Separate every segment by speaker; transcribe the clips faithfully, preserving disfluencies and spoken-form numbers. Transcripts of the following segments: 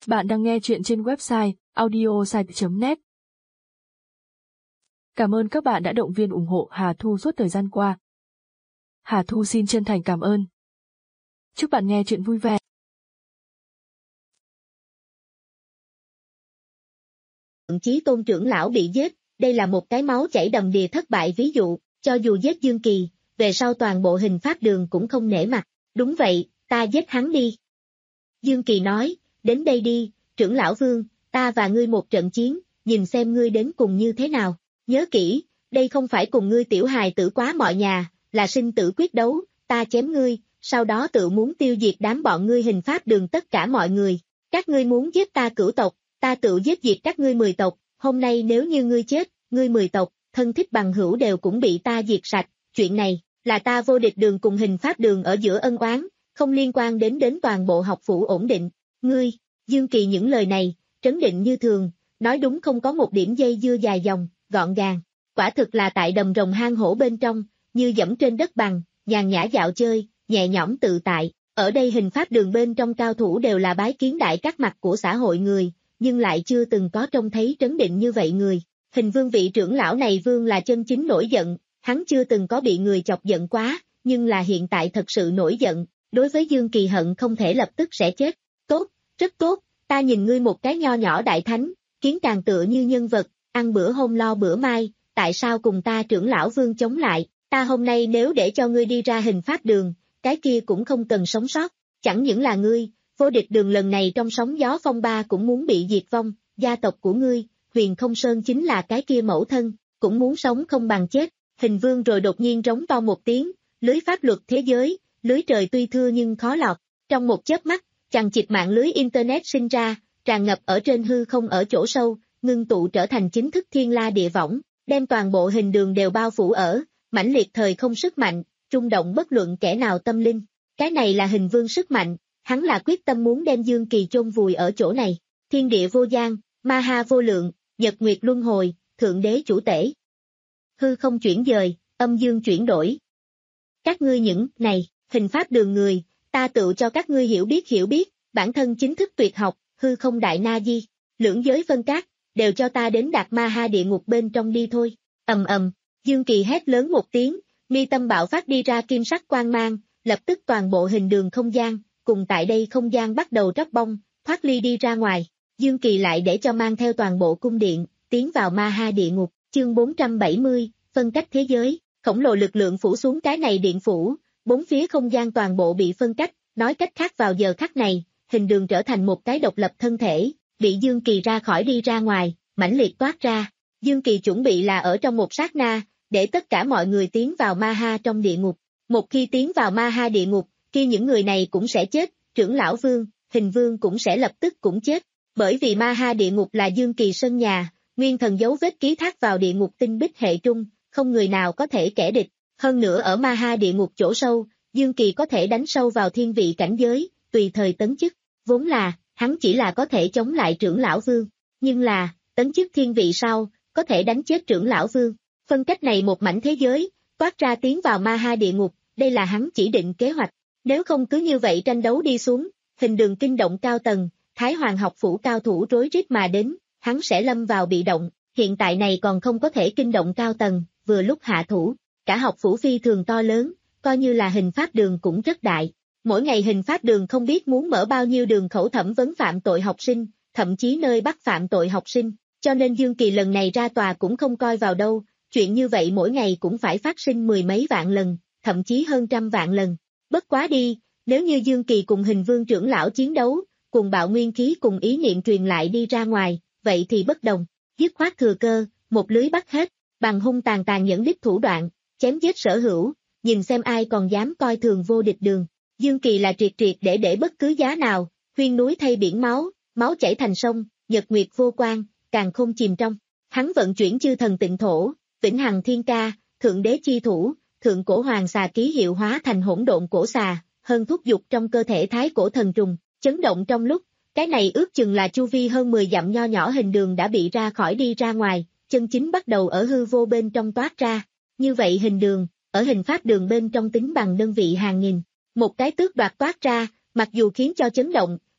Speaker 1: Bạn đang nghe chuyện trên website audiosite chấm net. Cảm ơn các bạn đã động viên ủng hộ Hà Thu suốt thời gian qua. Hà Thu xin chân thành cảm ơn. Chúc bạn nghe chuyện vui vẻ.
Speaker 2: Chí Tôn trưởng lão bị giết, đây là một cái máu chảy đầm đìa thất bại ví dụ, cho dù giết Dương Kỳ, về sau toàn bộ hình pháp đường cũng không nể mặt. Đúng vậy, ta giết hắn đi. Dương Kỳ nói, đến đây đi, trưởng lão Vương, ta và ngươi một trận chiến, nhìn xem ngươi đến cùng như thế nào. Nhớ kỹ, đây không phải cùng ngươi tiểu hài tử quá mọi nhà, là sinh tử quyết đấu, ta chém ngươi, sau đó tự muốn tiêu diệt đám bọn ngươi hình pháp đường tất cả mọi người. Các ngươi muốn giết ta cửu tộc, ta tự giết diệt các ngươi mười tộc, hôm nay nếu như ngươi chết, ngươi mười tộc, thân thích bằng hữu đều cũng bị ta diệt sạch, chuyện này, là ta vô địch đường cùng hình pháp đường ở giữa ân oán, không liên quan đến đến toàn bộ học phủ ổn định. Ngươi, Dương Kỳ những lời này, trấn định như thường, nói đúng không có một điểm dây dưa dài dòng, gọn gàng, quả thực là tại đầm rồng hang hổ bên trong, như dẫm trên đất bằng, nhàn nhã dạo chơi, nhẹ nhõm tự tại. Ở đây hình pháp đường bên trong cao thủ đều là bái kiến đại các mặt của xã hội người, nhưng lại chưa từng có trông thấy trấn định như vậy người. Hình Vương vị trưởng lão này Vương là chân chính nổi giận, hắn chưa từng có bị người chọc giận quá, nhưng là hiện tại thật sự nổi giận, đối với Dương Kỳ hận không thể lập tức sẽ chết. Tốt, rất tốt, ta nhìn ngươi một cái nho nhỏ đại thánh, kiến càng tựa như nhân vật, ăn bữa hôm lo bữa mai, tại sao cùng ta trưởng lão Vương chống lại, ta hôm nay nếu để cho ngươi đi ra hình pháp đường, cái kia cũng không cần sống sót, chẳng những là ngươi, vô địch đường lần này trong sóng gió phong ba cũng muốn bị diệt vong, gia tộc của ngươi, Huyền Không Sơn chính là cái kia mẫu thân, cũng muốn sống không bằng chết. Hình Vương rồi đột nhiên rống to một tiếng, lưới pháp luật thế giới, lưới trời tuy thưa nhưng khó lọt, trong một chớp mắt, chằng chịt mạng lưới internet sinh ra, tràn ngập ở trên hư không ở chỗ sâu, ngưng tụ trở thành chính thức thiên la địa võng, đem toàn bộ hình đường đều bao phủ ở, mãnh liệt thời không sức mạnh, rung động bất luận kẻ nào tâm linh. Cái này là Hình Vương sức mạnh, hắn là quyết tâm muốn đem Dương Kỳ chôn vùi ở chỗ này. Thiên địa vô gian, ma ha vô lượng, nhật nguyệt luân hồi, thượng đế chủ tể. Hư không chuyển dời, âm dương chuyển đổi. Các ngươi những này, hình pháp đường người, ta tự cho các ngươi hiểu biết hiểu biết, bản thân chính thức tuyệt học, hư không đại na di, lưỡng giới phân cát, đều cho ta đến đạt ma ha địa ngục bên trong đi thôi. Ầm ầm, Dương Kỳ hét lớn một tiếng, mi tâm bạo phát đi ra kim sắc quang mang, lập tức toàn bộ hình đường không gian, cùng tại đây không gian bắt đầu tróc bong, thoát ly đi ra ngoài. Dương Kỳ lại để cho mang theo toàn bộ cung điện, tiến vào ma ha địa ngục. Chương bốn trăm bảy mươi, phân cách thế giới, khổng lồ lực lượng phủ xuống cái này điện phủ, bốn phía không gian toàn bộ bị phân cách, nói cách khác vào giờ khắc này, hình đường trở thành một cái độc lập thân thể, bị Dương Kỳ ra khỏi đi ra ngoài, mãnh liệt toát ra. Dương Kỳ chuẩn bị là ở trong một sát na, để tất cả mọi người tiến vào ma ha trong địa ngục. Một khi tiến vào ma ha địa ngục, khi những người này cũng sẽ chết, trưởng lão Vương, Hình Vương cũng sẽ lập tức cũng chết, bởi vì ma ha địa ngục là Dương Kỳ sân nhà. Nguyên thần dấu vết ký thác vào địa ngục tinh bích hệ trung, không người nào có thể kẻ địch. Hơn nữa ở ma ha địa ngục chỗ sâu, Dương Kỳ có thể đánh sâu vào thiên vị cảnh giới, tùy thời tấn chức. Vốn là, hắn chỉ là có thể chống lại trưởng lão Vương. Nhưng là, tấn chức thiên vị sau, có thể đánh chết trưởng lão Vương. Phân cách này một mảnh thế giới, toát ra tiến vào ma ha địa ngục, đây là hắn chỉ định kế hoạch. Nếu không cứ như vậy tranh đấu đi xuống, hình đường kinh động cao tầng, Thái Hoàng học phủ cao thủ rối rít mà đến. Hắn sẽ lâm vào bị động, hiện tại này còn không có thể kinh động cao tầng, vừa lúc hạ thủ, cả học phủ phi thường to lớn, coi như là hình pháp đường cũng rất đại. Mỗi ngày hình pháp đường không biết muốn mở bao nhiêu đường khẩu thẩm vấn phạm tội học sinh, thậm chí nơi bắt phạm tội học sinh, cho nên Dương Kỳ lần này ra tòa cũng không coi vào đâu, chuyện như vậy mỗi ngày cũng phải phát sinh mười mấy vạn lần, thậm chí hơn trăm vạn lần. Bất quá đi, nếu như Dương Kỳ cùng Hình Vương trưởng lão chiến đấu, cùng bạo nguyên khí cùng ý niệm truyền lại đi ra ngoài, vậy thì bất đồng, dứt khoát thừa cơ, một lưới bắt hết, bằng hung tàn tàn nhẫn đích thủ đoạn, chém giết sở hữu, nhìn xem ai còn dám coi thường vô địch đường. Dương Kỳ là triệt triệt để để bất cứ giá nào, huyên núi thay biển máu, máu chảy thành sông, nhật nguyệt vô quan, càng không chìm trong. Hắn vận chuyển chư thần tịnh thổ, vĩnh hằng thiên ca, thượng đế chi thủ, thượng cổ hoàng xà ký hiệu hóa thành hỗn độn cổ xà, hơn thúc dục trong cơ thể thái cổ thần trùng, chấn động trong lúc. Cái này ước chừng là chu vi hơn mười dặm nho nhỏ hình đường đã bị ra khỏi đi ra ngoài, chân chính bắt đầu ở hư vô bên trong toát ra. Như vậy hình đường, ở hình pháp đường bên trong tính bằng đơn vị hàng nghìn. Một cái tước đoạt toát ra, mặc dù khiến cho chấn động,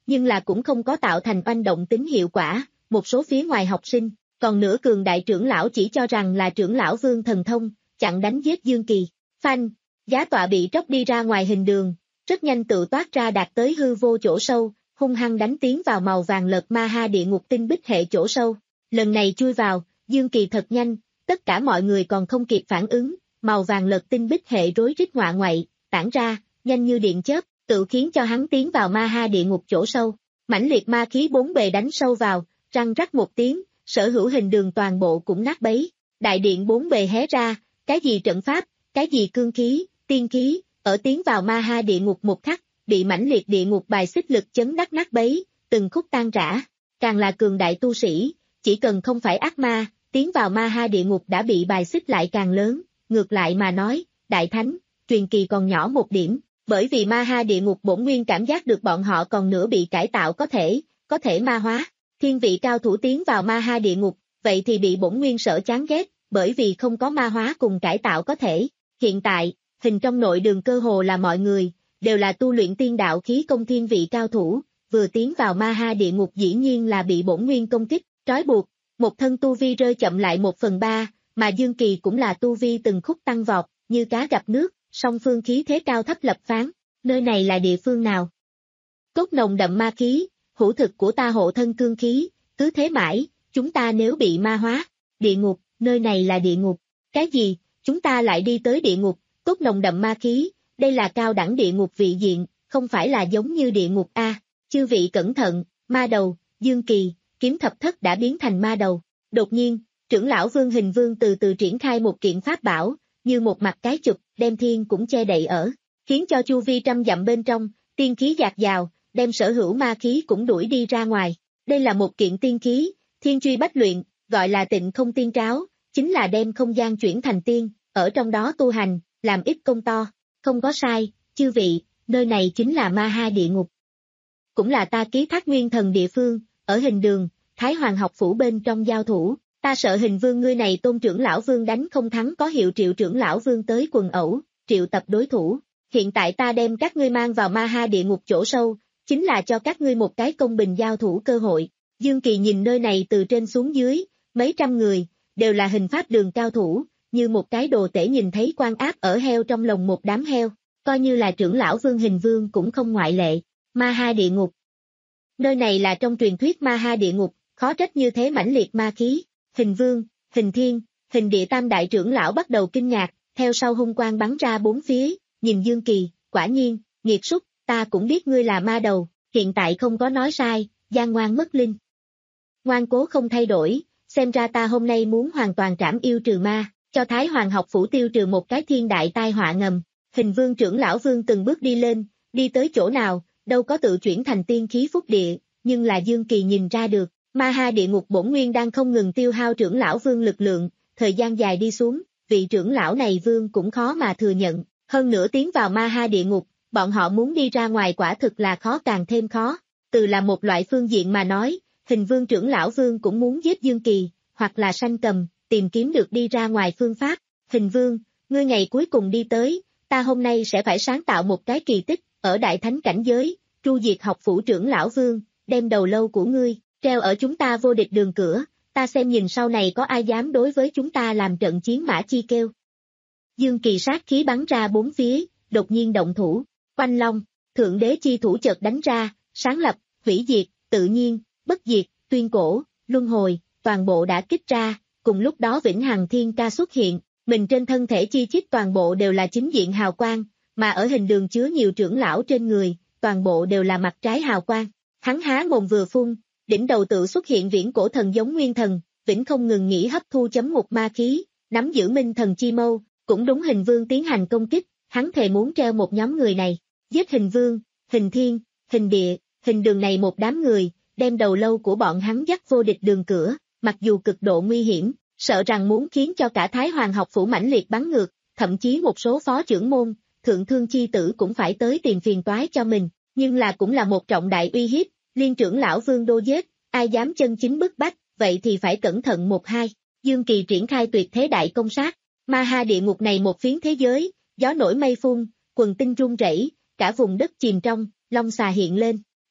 Speaker 2: nhưng là cũng không có tạo thành oanh động tính hiệu quả, một số phía ngoài học sinh, còn nửa cường đại trưởng lão chỉ cho rằng là trưởng lão Vương thần thông, chặn đánh giết Dương Kỳ. Phanh, giá tọa bị tróc đi ra ngoài hình đường, rất nhanh tự toát ra đạt tới hư vô chỗ sâu, hung hăng đánh tiến vào màu vàng lợt ma ha địa ngục tinh bích hệ chỗ sâu. Lần này chui vào, Dương Kỳ thật nhanh, tất cả mọi người còn không kịp phản ứng, màu vàng lợt tinh bích hệ rối rít ngoạ ngoại, tản ra, nhanh như điện chớp, tự khiến cho hắn tiến vào ma ha địa ngục chỗ sâu. Mãnh liệt ma khí bốn bề đánh sâu vào, răng rắc một tiếng, sở hữu hình đường toàn bộ cũng nát bấy. Đại điện bốn bề hé ra, cái gì trận pháp, cái gì cương khí, tiên khí, ở tiến vào ma ha địa ngục một khắc, bị mãnh liệt địa ngục bài xích lực chấn đắc nát bấy, từng khúc tan rã. Càng là cường đại tu sĩ, chỉ cần không phải ác ma, tiến vào ma ha địa ngục đã bị bài xích lại càng lớn. Ngược lại mà nói, đại thánh, truyền kỳ còn nhỏ một điểm, bởi vì ma ha địa ngục bổn nguyên cảm giác được bọn họ còn nửa bị cải tạo có thể, có thể ma hóa. Thiên vị cao thủ tiến vào ma ha địa ngục, vậy thì bị bổn nguyên sở chán ghét, bởi vì không có ma hóa cùng cải tạo có thể. Hiện tại, hình trong nội đường cơ hồ là mọi người, đều là tu luyện tiên đạo khí công thiên vị cao thủ, vừa tiến vào ma ha địa ngục dĩ nhiên là bị bổn nguyên công kích, trói buộc, một thân tu vi rơi chậm lại một phần ba, mà Dương Kỳ cũng là tu vi từng khúc tăng vọt, như cá gặp nước, song phương khí thế cao thấp lập phán, nơi này là địa phương nào? Cốt nồng đậm ma khí, hữu thực của ta hộ thân cương khí, cứ thế mãi, chúng ta nếu bị ma hóa, địa ngục, nơi này là địa ngục, cái gì, chúng ta lại đi tới địa ngục, cốt nồng đậm ma khí, đây là cao đẳng địa ngục vị diện, không phải là giống như địa ngục a. Chư vị cẩn thận, ma đầu, Dương Kỳ, kiếm thập thất đã biến thành ma đầu. Đột nhiên, trưởng lão Vương Hình Vương từ từ triển khai một kiện pháp bảo, như một mặt cái chụp, đem thiên cũng che đậy ở, khiến cho chu vi trăm dặm bên trong, tiên khí dạt dào, đem sở hữu ma khí cũng đuổi đi ra ngoài. Đây là một kiện tiên khí, thiên truy bách luyện, gọi là tịnh không tiên tráo, chính là đem không gian chuyển thành tiên, ở trong đó tu hành, làm ít công to. Không có sai, chư vị, nơi này chính là ma ha địa ngục. Cũng là ta ký thác nguyên thần địa phương, ở hình đường, Thái Hoàng học phủ bên trong giao thủ, ta sợ Hình Vương ngươi này tôn trưởng lão Vương đánh không thắng có hiệu Triệu trưởng lão Vương tới quần ẩu, triệu tập đối thủ. Hiện tại ta đem các ngươi mang vào ma ha địa ngục chỗ sâu, chính là cho các ngươi một cái công bình giao thủ cơ hội. Dương Kỳ nhìn nơi này từ trên xuống dưới, mấy trăm người, đều là hình pháp đường cao thủ, như một cái đồ tể nhìn thấy quan áp ở heo trong lồng một đám heo, coi như là trưởng lão Vương Hình Vương cũng không ngoại lệ. Ma ha địa ngục. Nơi này là trong truyền thuyết ma ha địa ngục, khó trách như thế mãnh liệt ma khí. Hình Vương, Hình Thiên, Hình Địa tam đại trưởng lão bắt đầu kinh ngạc, theo sau hung quang bắn ra bốn phía, nhìn Dương Kỳ, quả nhiên, nghiệt súc, ta cũng biết ngươi là ma đầu, hiện tại không có nói sai, gian ngoan mất linh. Ngoan cố không thay đổi, xem ra ta hôm nay muốn hoàn toàn trảm yêu trừ ma, cho Thái Hoàng học phủ tiêu trừ một cái thiên đại tai họa ngầm. Hình Vương trưởng lão Vương từng bước đi lên, đi tới chỗ nào, đâu có tự chuyển thành tiên khí phúc địa, nhưng là Dương Kỳ nhìn ra được, ma ha địa ngục bổn nguyên đang không ngừng tiêu hao trưởng lão Vương lực lượng, thời gian dài đi xuống, vị trưởng lão này Vương cũng khó mà thừa nhận, hơn nữa tiến vào ma ha địa ngục, bọn họ muốn đi ra ngoài quả thực là khó càng thêm khó. Từ là một loại phương diện mà nói, Hình Vương trưởng lão Vương cũng muốn giết Dương Kỳ, hoặc là sanh cầm, tìm kiếm được đi ra ngoài phương pháp. Hình Vương, ngươi ngày cuối cùng đi tới, ta hôm nay sẽ phải sáng tạo một cái kỳ tích, ở đại thánh cảnh giới, tru diệt học phủ trưởng lão Vương, đem đầu lâu của ngươi, treo ở chúng ta vô địch đường cửa, ta xem nhìn sau này có ai dám đối với chúng ta làm trận chiến mã chi kêu. Dương Kỳ sát khí bắn ra bốn phía, đột nhiên động thủ, oanh long, thượng đế chi thủ chợt đánh ra, sáng lập, hủy diệt, tự nhiên, bất diệt, tuyên cổ, luân hồi, toàn bộ đã kích ra, cùng lúc đó vĩnh hằng thiên ca xuất hiện, mình trên thân thể chi chít toàn bộ đều là chính diện hào quang, mà ở hình đường chứa nhiều trưởng lão trên người, toàn bộ đều là mặt trái hào quang. Hắn há mồm vừa phun, đỉnh đầu tự xuất hiện viễn cổ thần giống nguyên thần, vĩnh không ngừng nghỉ hấp thu chấm một ma khí, nắm giữ minh thần chi mâu, cũng đúng Hình Vương tiến hành công kích, hắn thề muốn treo một nhóm người này, giết Hình Vương, Hình Thiên, Hình Địa, Hình Đường này một đám người, đem đầu lâu của bọn hắn dắt vô địch đường cửa, mặc dù cực độ nguy hiểm, sợ rằng muốn khiến cho cả Thái Hoàng học phủ mãnh liệt bắn ngược, thậm chí một số phó trưởng môn, thượng thương chi tử cũng phải tới tìm phiền toái cho mình, nhưng là cũng là một trọng đại uy hiếp, liên trưởng lão Vương đô giết, ai dám chân chính bức bách, vậy thì phải cẩn thận một hai. Dương Kỳ triển khai tuyệt thế đại công sát, ma ha địa ngục này một phiến thế giới, gió nổi mây phun, quần tinh rung rẩy, cả vùng đất chìm trong, long xà hiện lên,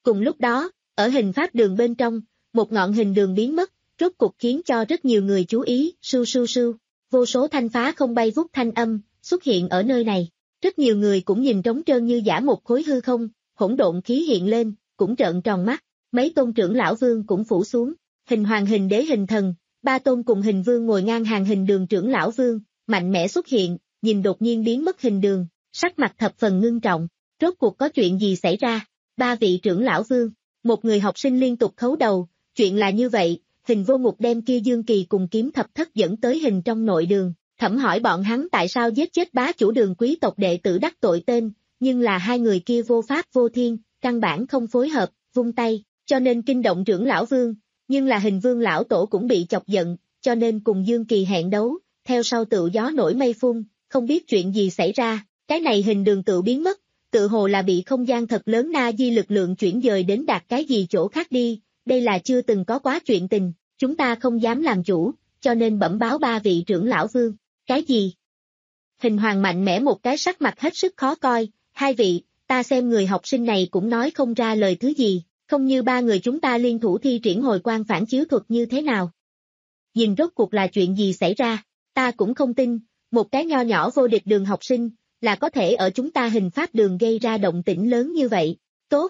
Speaker 2: Cùng lúc đó, ở hình pháp đường bên trong, một ngọn hình đường biến mất, rốt cục khiến cho rất nhiều người chú ý, sưu sưu sưu, vô số thanh phá không bay vút thanh âm, xuất hiện ở nơi này. Rất nhiều người cũng nhìn trống trơn như giả một khối hư không, hỗn độn khí hiện lên, cũng trợn tròn mắt, mấy tôn trưởng lão vương cũng phủ xuống, hình hoàng hình đế hình thần, ba tôn cùng hình vương ngồi ngang hàng hình đường trưởng lão vương, mạnh mẽ xuất hiện, nhìn đột nhiên biến mất hình đường, sắc mặt thập phần ngưng trọng, rốt cuộc có chuyện gì xảy ra, ba vị trưởng lão vương, một người học sinh liên tục khấu đầu, chuyện là như vậy, hình vô ngục đem kia Dương Kỳ cùng kiếm thập thất dẫn tới hình trong nội đường, thẩm hỏi bọn hắn tại sao giết chết bá chủ đường quý tộc đệ tử đắc tội tên, nhưng là hai người kia vô pháp vô thiên, căn bản không phối hợp, vung tay, cho nên kinh động trưởng lão vương, nhưng là hình vương lão tổ cũng bị chọc giận, cho nên cùng Dương Kỳ hẹn đấu, theo sau tự gió nổi mây phun, không biết chuyện gì xảy ra, cái này hình đường tự biến mất, tự hồ là bị không gian thật lớn na di lực lượng chuyển dời đến đạt cái gì chỗ khác đi, đây là chưa từng có quá chuyện tình, chúng ta không dám làm chủ, cho nên bẩm báo ba vị trưởng lão vương, cái gì? Hình hoàng mạnh mẽ một cái sắc mặt hết sức khó coi, hai vị, ta xem người học sinh này cũng nói không ra lời thứ gì, không như ba người chúng ta liên thủ thi triển hồi quang phản chiếu thuật như thế nào. Nhìn rốt cuộc là chuyện gì xảy ra, ta cũng không tin, một cái nho nhỏ vô địch đường học sinh, là có thể ở chúng ta hình pháp đường gây ra động tĩnh lớn như vậy, tốt.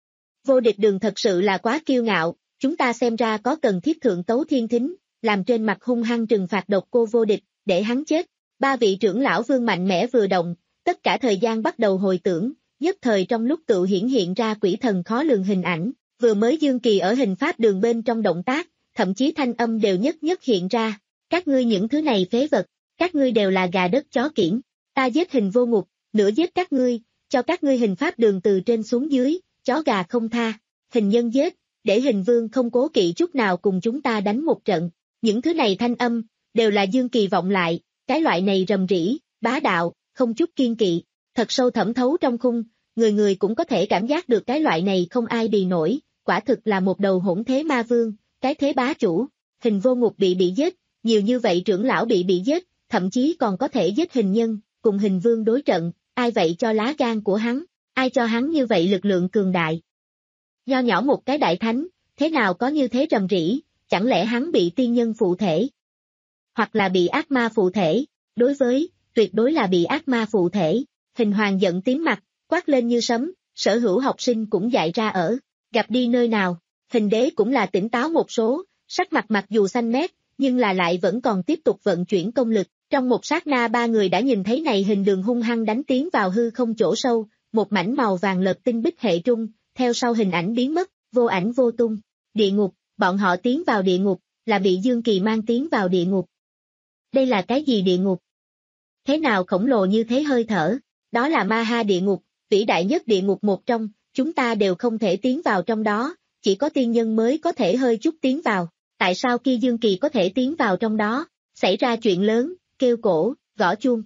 Speaker 2: Vô địch đường thật sự là quá kiêu ngạo, chúng ta xem ra có cần thiết thượng tấu thiên thính, làm trên mặt hung hăng trừng phạt độc cô vô địch, để hắn chết. Ba vị trưởng lão vương mạnh mẽ vừa động, tất cả thời gian bắt đầu hồi tưởng, nhất thời trong lúc tự hiển hiện ra quỷ thần khó lường hình ảnh, vừa mới Dương Kỳ ở hình pháp đường bên trong động tác, thậm chí thanh âm đều nhất nhất hiện ra, các ngươi những thứ này phế vật, các ngươi đều là gà đất chó kiểng, ta giết hình vô ngục, nửa giết các ngươi, cho các ngươi hình pháp đường từ trên xuống dưới, chó gà không tha, hình nhân giết, để hình vương không cố kỵ chút nào cùng chúng ta đánh một trận, những thứ này thanh âm, đều là Dương Kỳ vọng lại, cái loại này rầm rĩ, bá đạo, không chút kiên kỵ, thật sâu thẩm thấu trong khung, người người cũng có thể cảm giác được cái loại này không ai bì nổi, quả thực là một đầu hỗn thế ma vương, cái thế bá chủ, hình vô ngục bị bị giết, nhiều như vậy trưởng lão bị bị giết, thậm chí còn có thể giết hình nhân, cùng hình vương đối trận, ai vậy cho lá gan của hắn, ai cho hắn như vậy lực lượng cường đại. Nho nhỏ một cái đại thánh, thế nào có như thế rầm rĩ, chẳng lẽ hắn bị tiên nhân phụ thể? Hoặc là bị ác ma phụ thể, đối với, tuyệt đối là bị ác ma phụ thể, hình hoàng giận tím mặt, quát lên như sấm, sở hữu học sinh cũng dại ra ở, gặp đi nơi nào, hình đế cũng là tỉnh táo một số, sắc mặt mặc dù xanh mét, nhưng là lại vẫn còn tiếp tục vận chuyển công lực, trong một sát na ba người đã nhìn thấy này hình đường hung hăng đánh tiến vào hư không chỗ sâu, một mảnh màu vàng lợp tinh bích hệ trung, theo sau hình ảnh biến mất, vô ảnh vô tung, địa ngục, bọn họ tiến vào địa ngục, là bị Dương Kỳ mang tiến vào địa ngục. Đây là cái gì địa ngục? Thế nào khổng lồ như thế hơi thở, đó là ma ha địa ngục, vĩ đại nhất địa ngục một trong, chúng ta đều không thể tiến vào trong đó, chỉ có tiên nhân mới có thể hơi chút tiến vào, tại sao kia Dương Kỳ có thể tiến vào trong đó, xảy ra chuyện lớn, kêu cổ, gõ chuông.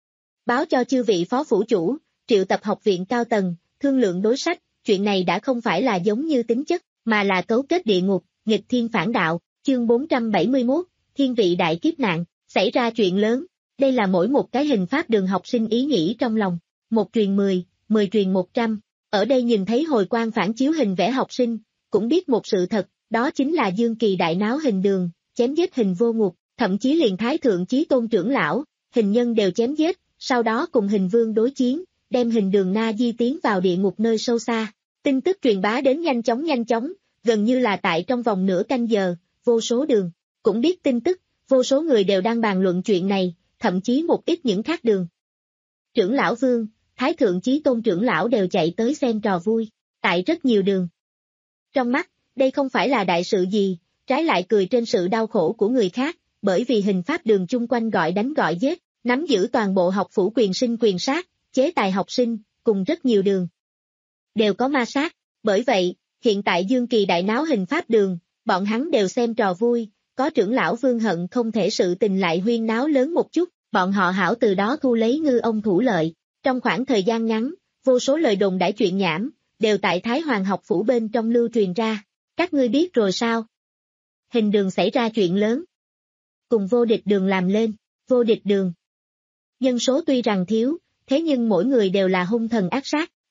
Speaker 2: Báo cho chư vị phó phủ chủ, triệu tập học viện cao tầng, thương lượng đối sách, chuyện này đã không phải là giống như tính chất, mà là cấu kết địa ngục, nghịch thiên phản đạo, chương bốn trăm bảy mươi mốt, thiên vị đại kiếp nạn, xảy ra chuyện lớn, đây là mỗi một cái hình pháp đường học sinh ý nghĩ trong lòng, một truyền mười, mười truyền một trăm, ở đây nhìn thấy hồi quang phản chiếu hình vẽ học sinh, cũng biết một sự thật, đó chính là Dương Kỳ đại náo hình đường, chém giết hình vô ngục, thậm chí liền thái thượng chí tôn trưởng lão, hình nhân đều chém giết, sau đó cùng hình vương đối chiến, đem hình đường na di tiến vào địa ngục nơi sâu xa. Tin tức truyền bá đến nhanh chóng nhanh chóng, gần như là tại trong vòng nửa canh giờ, vô số đường, cũng biết tin tức, vô số người đều đang bàn luận chuyện này, thậm chí một ít những khác đường. Trưởng lão vương, thái thượng chí tôn trưởng lão đều chạy tới xem trò vui, tại rất nhiều đường. Trong mắt, đây không phải là đại sự gì, trái lại cười trên sự đau khổ của người khác, bởi vì hình pháp đường chung quanh gọi đánh gọi giết, nắm giữ toàn bộ học phủ quyền sinh quyền sát, chế tài học sinh, cùng rất nhiều đường. Đều có ma sát, bởi vậy, hiện tại Dương Kỳ đại náo hình pháp đường, bọn hắn đều xem trò vui, có trưởng lão vương hận không thể sự tình lại huyên náo lớn một chút, bọn họ hảo từ đó thu lấy ngư ông thủ lợi. Trong khoảng thời gian ngắn, vô số lời đồn đãi chuyện nhảm, đều tại Thái Hoàng học phủ bên trong lưu truyền ra. Các ngươi biết rồi sao? Hình đường xảy ra chuyện lớn. Cùng vô địch đường làm lên, vô địch đường. Nhân số tuy rằng thiếu, thế nhưng mỗi người đều là hung thần ác sát,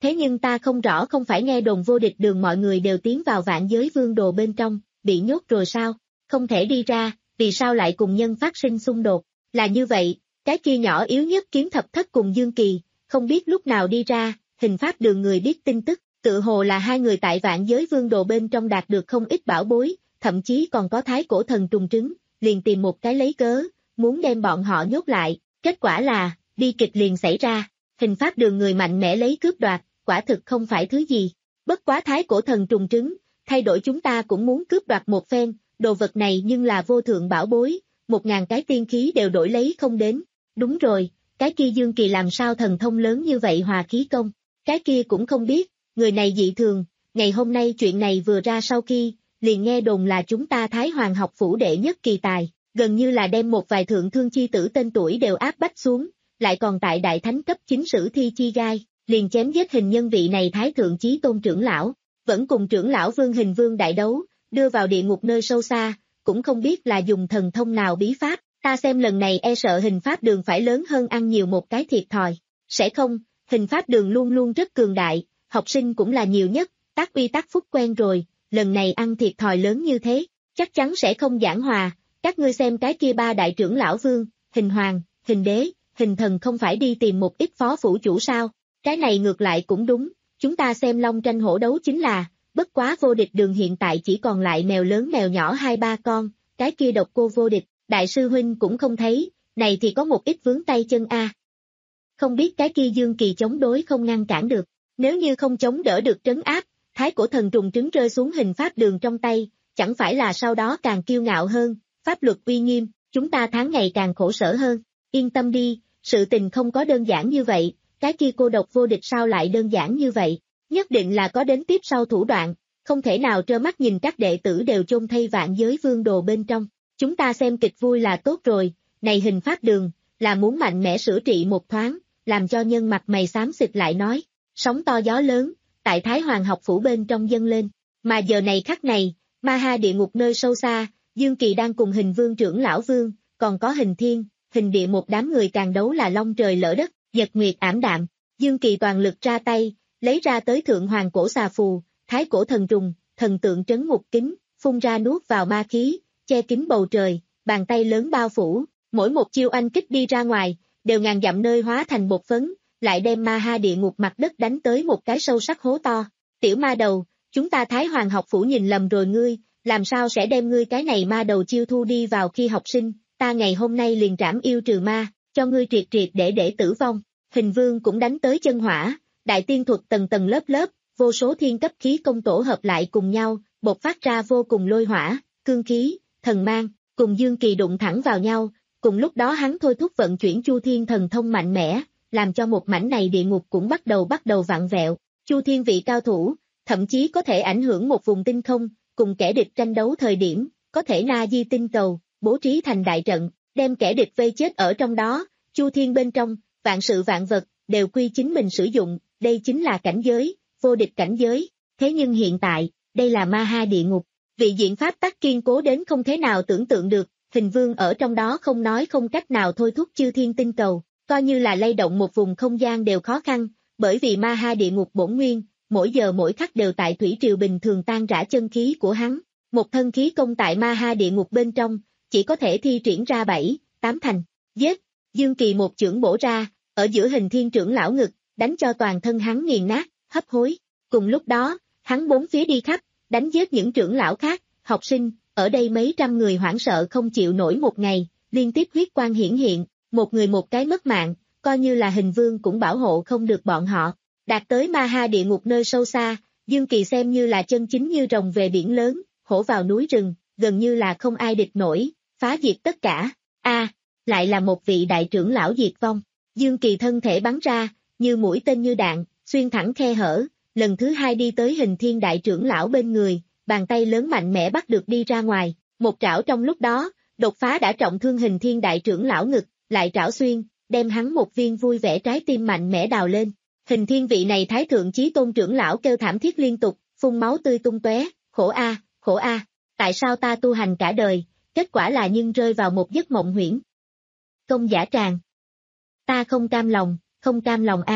Speaker 2: Thế nhưng ta không rõ không phải nghe đồn vô địch đường mọi người đều tiến vào vạn giới vương đồ bên trong, bị nhốt rồi sao? Không thể đi ra, vì sao lại cùng nhân phát sinh xung đột? Là như vậy, cái kia nhỏ yếu nhất kiếm thập thất cùng Dương Kỳ, không biết lúc nào đi ra, hình pháp đường người biết tin tức, tự hồ là hai người tại vạn giới vương đồ bên trong đạt được không ít bảo bối, thậm chí còn có thái cổ thần trùng trứng, liền tìm một cái lấy cớ, muốn đem bọn họ nhốt lại, kết quả là, bi kịch liền xảy ra, hình pháp đường người mạnh mẽ lấy cướp đoạt, quả thực không phải thứ gì, bất quá thái cổ thần trùng trứng, thay đổi chúng ta cũng muốn cướp đoạt một phen, đồ vật này nhưng là vô thượng bảo bối, một ngàn cái tiên khí đều đổi lấy không đến, đúng rồi, cái kia Dương Kỳ làm sao thần thông lớn như vậy hòa khí công, cái kia cũng không biết, người này dị thường, ngày hôm nay chuyện này vừa ra sau khi, liền nghe đồn là chúng ta Thái Hoàng học phủ đệ nhất kỳ tài, gần như là đem một vài thượng thương chi tử tên tuổi đều áp bách xuống, lại còn tại đại thánh cấp chính sử thi chi gai, liền chém giết hình nhân vị này Thái Thượng Chí Tôn trưởng lão, vẫn cùng trưởng lão Vương Hình Vương đại đấu, đưa vào địa ngục nơi sâu xa, cũng không biết là dùng thần thông nào bí pháp, ta xem lần này e sợ hình pháp đường phải lớn hơn ăn nhiều một cái thiệt thòi, sẽ không, hình pháp đường luôn luôn rất cường đại, học sinh cũng là nhiều nhất, tác uy tác phúc quen rồi, lần này ăn thiệt thòi lớn như thế, chắc chắn sẽ không giảng hòa, các ngươi xem cái kia ba đại trưởng lão Vương, hình hoàng, hình đế, hình thần không phải đi tìm một ít phó phủ chủ sao, cái này ngược lại cũng đúng, chúng ta xem long tranh hổ đấu chính là, bất quá vô địch đường hiện tại chỉ còn lại mèo lớn mèo nhỏ hai ba con, cái kia độc cô vô địch, đại sư huynh cũng không thấy, này thì có một ít vướng tay chân a. Không biết cái kia Dương Kỳ chống đối không ngăn cản được, nếu như không chống đỡ được trấn áp, thái cổ thần trùng trứng rơi xuống hình pháp đường trong tay, chẳng phải là sau đó càng kiêu ngạo hơn, pháp luật uy nghiêm, chúng ta tháng ngày càng khổ sở hơn, yên tâm đi, sự tình không có đơn giản như vậy, cái kia cô độc vô địch sao lại đơn giản như vậy, nhất định là có đến tiếp sau thủ đoạn, không thể nào trơ mắt nhìn các đệ tử đều chôn thây vạn giới vương đồ bên trong, chúng ta xem kịch vui là tốt rồi, này hình pháp đường, là muốn mạnh mẽ sửa trị một thoáng, làm cho nhân mặt mày xám xịt lại nói, sóng to gió lớn, tại Thái Hoàng học phủ bên trong dâng lên, mà giờ này khắc này, ma ha địa ngục nơi sâu xa, Dương Kỳ đang cùng hình vương trưởng lão vương, còn có hình thiên, hình địa một đám người càng đấu là long trời lỡ đất, nhật nguyệt ảm đạm, Dương Kỳ toàn lực ra tay, lấy ra tới thượng hoàng cổ xà phù, thái cổ thần trùng, thần tượng trấn ngục kính, phun ra nuốt vào ma khí, che kín bầu trời, bàn tay lớn bao phủ, mỗi một chiêu anh kích đi ra ngoài, đều ngàn dặm nơi hóa thành bột phấn, lại đem ma ha địa ngục mặt đất đánh tới một cái sâu sắc hố to. Tiểu ma đầu, chúng ta Thái Hoàng học phủ nhìn lầm rồi ngươi, làm sao sẽ đem ngươi cái này ma đầu chiêu thu đi vào khi học sinh, ta ngày hôm nay liền trảm yêu trừ ma, cho ngươi triệt triệt để để tử vong. Hình vương cũng đánh tới chân hỏa, đại tiên thuật tầng tầng lớp lớp, vô số thiên cấp khí công tổ hợp lại cùng nhau, bộc phát ra vô cùng lôi hỏa, cương khí, thần mang, cùng Dương Kỳ đụng thẳng vào nhau, cùng lúc đó hắn thôi thúc vận chuyển Chu Thiên thần thông mạnh mẽ, làm cho một mảnh này địa ngục cũng bắt đầu bắt đầu vặn vẹo. Chu Thiên vị cao thủ, thậm chí có thể ảnh hưởng một vùng tinh không, cùng kẻ địch tranh đấu thời điểm, có thể na di tinh cầu, bố trí thành đại trận, đem kẻ địch vây chết ở trong đó, Chu Thiên bên trong, vạn sự vạn vật, đều quy chính mình sử dụng, đây chính là cảnh giới, vô địch cảnh giới, thế nhưng hiện tại, đây là ma ha địa ngục, vị diện pháp tắc kiên cố đến không thể nào tưởng tượng được, hình vương ở trong đó không nói không cách nào thôi thúc chư thiên tinh cầu, coi như là lay động một vùng không gian đều khó khăn, bởi vì ma ha địa ngục bổn nguyên, mỗi giờ mỗi khắc đều tại thủy triều bình thường tan rã chân khí của hắn, một thân khí công tại ma ha địa ngục bên trong, chỉ có thể thi triển ra bảy, tám thành, giết, Dương Kỳ một chưởng bổ ra, ở giữa hình thiên trưởng lão ngực, đánh cho toàn thân hắn nghiền nát, hấp hối, cùng lúc đó, hắn bốn phía đi khắp, đánh giết những trưởng lão khác, học sinh, ở đây mấy trăm người hoảng sợ không chịu nổi một ngày, liên tiếp huyết quang hiển hiện, một người một cái mất mạng, coi như là hình vương cũng bảo hộ không được bọn họ. Đạt tới ma ha địa ngục nơi sâu xa, Dương Kỳ xem như là chân chính như rồng về biển lớn, hổ vào núi rừng, gần như là không ai địch nổi, phá diệt tất cả. A, lại là một vị đại trưởng lão diệt vong. Dương Kỳ thân thể bắn ra, như mũi tên như đạn, xuyên thẳng khe hở, lần thứ hai đi tới hình thiên đại trưởng lão bên người, bàn tay lớn mạnh mẽ bắt được đi ra ngoài, một trảo trong lúc đó, đột phá đã trọng thương hình thiên đại trưởng lão ngực, lại trảo xuyên, đem hắn một viên vui vẻ trái tim mạnh mẽ đào lên. Hình thiên vị này Thái Thượng Chí Tôn trưởng lão kêu thảm thiết liên tục, phun máu tươi tung tóe, khổ a, khổ a, tại sao ta tu hành cả đời, kết quả là nhưng rơi vào một giấc mộng huyễn. Công giả tràng. Ta không cam lòng, không cam lòng a.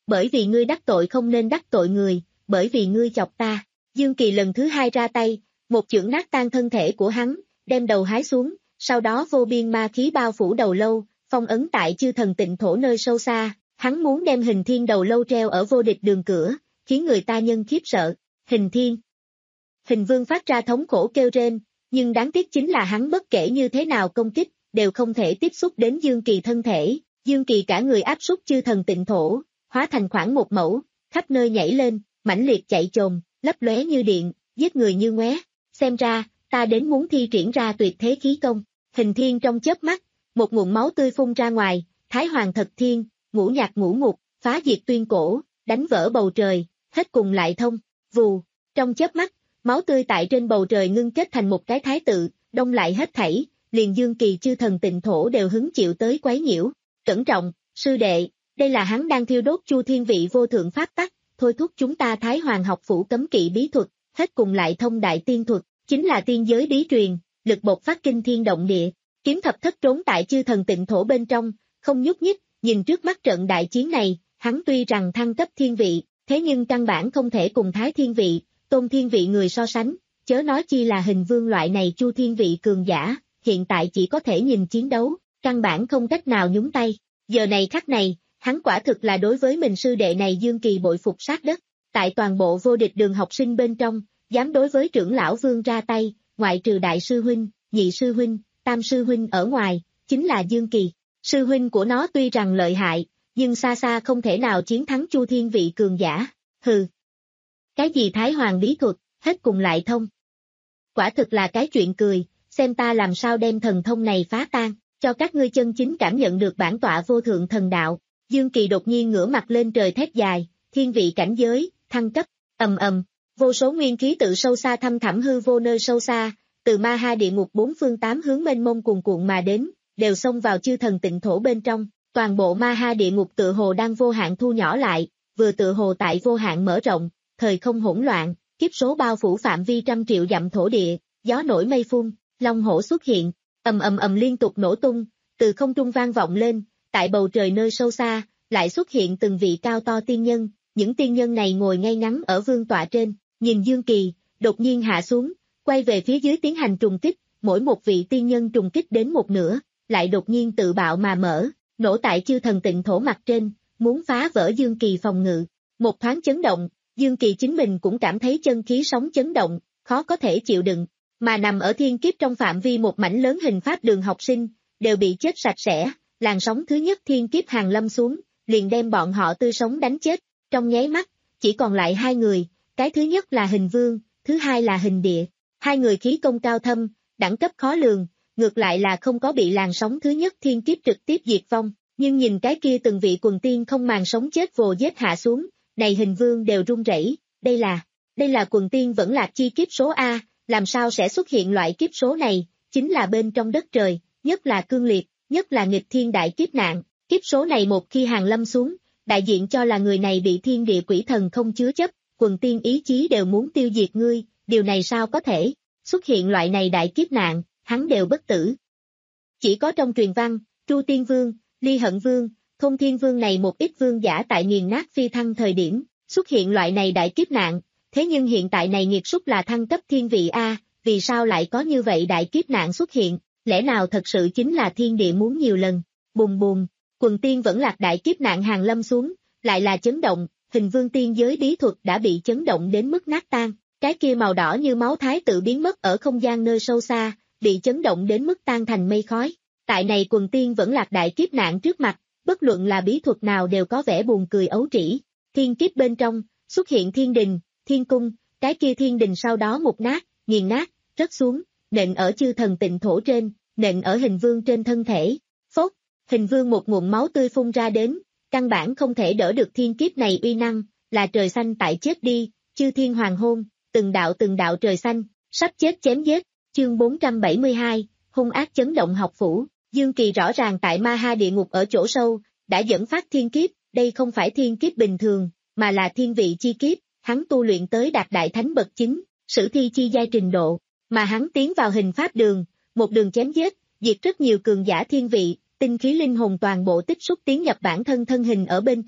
Speaker 2: bởi vì ngươi đắc tội không nên đắc tội người, bởi vì ngươi chọc ta. Dương Kỳ lần thứ hai ra tay, một chưởng nát tan thân thể của hắn, đem đầu hái xuống, sau đó vô biên ma khí bao phủ đầu lâu, phong ấn tại chư thần tịnh thổ nơi sâu xa, hắn muốn đem hình thiên đầu lâu treo ở vô địch đường cửa, khiến người ta nhân khiếp sợ. Hình thiên. Hình vương phát ra thống khổ kêu rên, nhưng đáng tiếc chính là hắn bất kể như thế nào công kích, đều không thể tiếp xúc đến Dương Kỳ thân thể. Dương Kỳ cả người áp súc chư thần tịnh thổ, hóa thành khoảng một mẫu, khắp nơi nhảy lên, mãnh liệt chạy chồm, lấp lóe như điện, giết người như ngoé. Xem ra, ta đến muốn thi triển ra tuyệt thế khí công. Hình thiên trong chớp mắt, một nguồn máu tươi phun ra ngoài, Thái Hoàng Thật Thiên, ngũ nhạc ngũ ngục, phá diệt tuyên cổ, đánh vỡ bầu trời, hết cùng lại thông. Vù, trong chớp mắt, máu tươi tại trên bầu trời ngưng kết thành một cái thái tự, đông lại hết thảy, liền Dương Kỳ chư thần tịnh thổ đều hứng chịu tới quấy nhiễu. Cẩn trọng, sư đệ, đây là hắn đang thiêu đốt Chu Thiên vị vô thượng pháp tắc, thôi thúc chúng ta Thái Hoàng học phủ cấm kỵ bí thuật, hết cùng lại thông đại tiên thuật, chính là tiên giới bí truyền, lực bộc phát kinh thiên động địa. Kiếm thập thất trốn tại chư thần tịnh thổ bên trong, không nhúc nhích, nhìn trước mắt trận đại chiến này, hắn tuy rằng thăng cấp thiên vị, thế nhưng căn bản không thể cùng Thái Thiên vị, Tôn Thiên vị người so sánh, chớ nói chi là Hình vương loại này Chu Thiên vị cường giả, hiện tại chỉ có thể nhìn chiến đấu, căn bản không cách nào nhúng tay. Giờ này khắc này, hắn quả thực là đối với mình sư đệ này Dương Kỳ bội phục sát đất, tại toàn bộ vô địch đường học sinh bên trong, dám đối với trưởng lão vương ra tay, ngoại trừ đại sư huynh, nhị sư huynh, tam sư huynh ở ngoài, chính là Dương Kỳ. Sư huynh của nó tuy rằng lợi hại, nhưng xa xa không thể nào chiến thắng Chu Thiên vị cường giả. Hừ. Cái gì Thái Hoàng bí thuật, hết cùng lại thông. Quả thực là cái chuyện cười, xem ta làm sao đem thần thông này phá tan, cho các ngươi chân chính cảm nhận được bản tọa vô thượng thần đạo. Dương Kỳ đột nhiên ngửa mặt lên trời thét dài, thiên vị cảnh giới, thăng cấp, ầm ầm, vô số nguyên khí tự sâu xa thăm thẳm hư vô nơi sâu xa, từ ma ha địa ngục bốn phương tám hướng mênh mông cuồn cuộn mà đến, đều xông vào chư thần tịnh thổ bên trong, toàn bộ ma ha địa ngục tự hồ đang vô hạn thu nhỏ lại, vừa tự hồ tại vô hạn mở rộng, thời không hỗn loạn, kiếp số bao phủ phạm vi trăm triệu dặm thổ địa, gió nổi mây phun, long hổ xuất hiện, ầm ầm ầm liên tục nổ tung, từ không trung vang vọng lên, tại bầu trời nơi sâu xa, lại xuất hiện từng vị cao to tiên nhân, những tiên nhân này ngồi ngay ngắn ở vương tọa trên, nhìn Dương Kỳ, đột nhiên hạ xuống, quay về phía dưới tiến hành trùng kích, mỗi một vị tiên nhân trùng kích đến một nửa, lại đột nhiên tự bạo mà mở, nổ tại chư thần tịnh thổ mặt trên, muốn phá vỡ Dương Kỳ phòng ngự. Một thoáng chấn động, Dương Kỳ chính mình cũng cảm thấy chân khí sóng chấn động, khó có thể chịu đựng, mà nằm ở thiên kiếp trong phạm vi một mảnh lớn hình pháp đường học sinh, đều bị chết sạch sẽ, làn sóng thứ nhất thiên kiếp hàng lâm xuống, liền đem bọn họ tươi sống đánh chết, trong nháy mắt, chỉ còn lại hai người, cái thứ nhất là Hình vương, thứ hai là Hình địa, hai người khí công cao thâm, đẳng cấp khó lường, ngược lại là không có bị làn sóng thứ nhất thiên kiếp trực tiếp diệt vong, nhưng nhìn cái kia từng vị quần tiên không màng sống chết vồ giết hạ xuống, này Hình vương đều run rẩy, đây là, đây là quần tiên vẫn lạc chi kiếp số A, làm sao sẽ xuất hiện loại kiếp số này, chính là bên trong đất trời, nhất là cương liệt, nhất là nghịch thiên đại kiếp nạn, kiếp số này một khi hàng lâm xuống, đại diện cho là người này bị thiên địa quỷ thần không chứa chấp, quần tiên ý chí đều muốn tiêu diệt ngươi, điều này sao có thể, xuất hiện loại này đại kiếp nạn, hắn đều bất tử. Chỉ có trong truyền văn, Tru Tiên Vương, Ly Hận Vương, Thôn Thiên Vương này một ít vương giả tại nghiền nát phi thăng thời điểm, xuất hiện loại này đại kiếp nạn, thế nhưng hiện tại này nghiệt súc là thăng cấp thiên vị A, vì sao lại có như vậy đại kiếp nạn xuất hiện, lẽ nào thật sự chính là thiên địa muốn nhiều lần, bùm bùm, quần tiên vẫn lạc đại kiếp nạn hàng lâm xuống, lại là chấn động, Hình vương tiên giới bí thuật đã bị chấn động đến mức nát tan, cái kia màu đỏ như máu thái tự biến mất ở không gian nơi sâu xa, bị chấn động đến mức tan thành mây khói, tại này quần tiên vẫn lạc đại kiếp nạn trước mặt, bất luận là bí thuật nào đều có vẻ buồn cười ấu trĩ, thiên kiếp bên trong, xuất hiện thiên đình, thiên cung, cái kia thiên đình sau đó mục nát, nghiền nát, rớt xuống, nện ở chư thần tịnh thổ trên, nện ở Hình vương trên thân thể, phốt, Hình vương một nguồn máu tươi phun ra đến, căn bản không thể đỡ được thiên kiếp này uy năng, là trời xanh tại chết đi, chư thiên hoàng hôn, từng đạo từng đạo trời xanh, sắp chết chém giết, chương bốn trăm bảy mươi hai, hung ác chấn động học phủ, Dương Kỳ rõ ràng tại ma ha địa ngục ở chỗ sâu, đã dẫn phát thiên kiếp, đây không phải thiên kiếp bình thường, mà là thiên vị chi kiếp, hắn tu luyện tới đạt đại thánh bậc chính, sử thi chi giai trình độ, mà hắn tiến vào hình pháp đường, một đường chém giết, diệt rất nhiều cường giả thiên vị, tinh khí linh hồn toàn bộ tích xúc tiến nhập bản thân thân hình ở bên trong,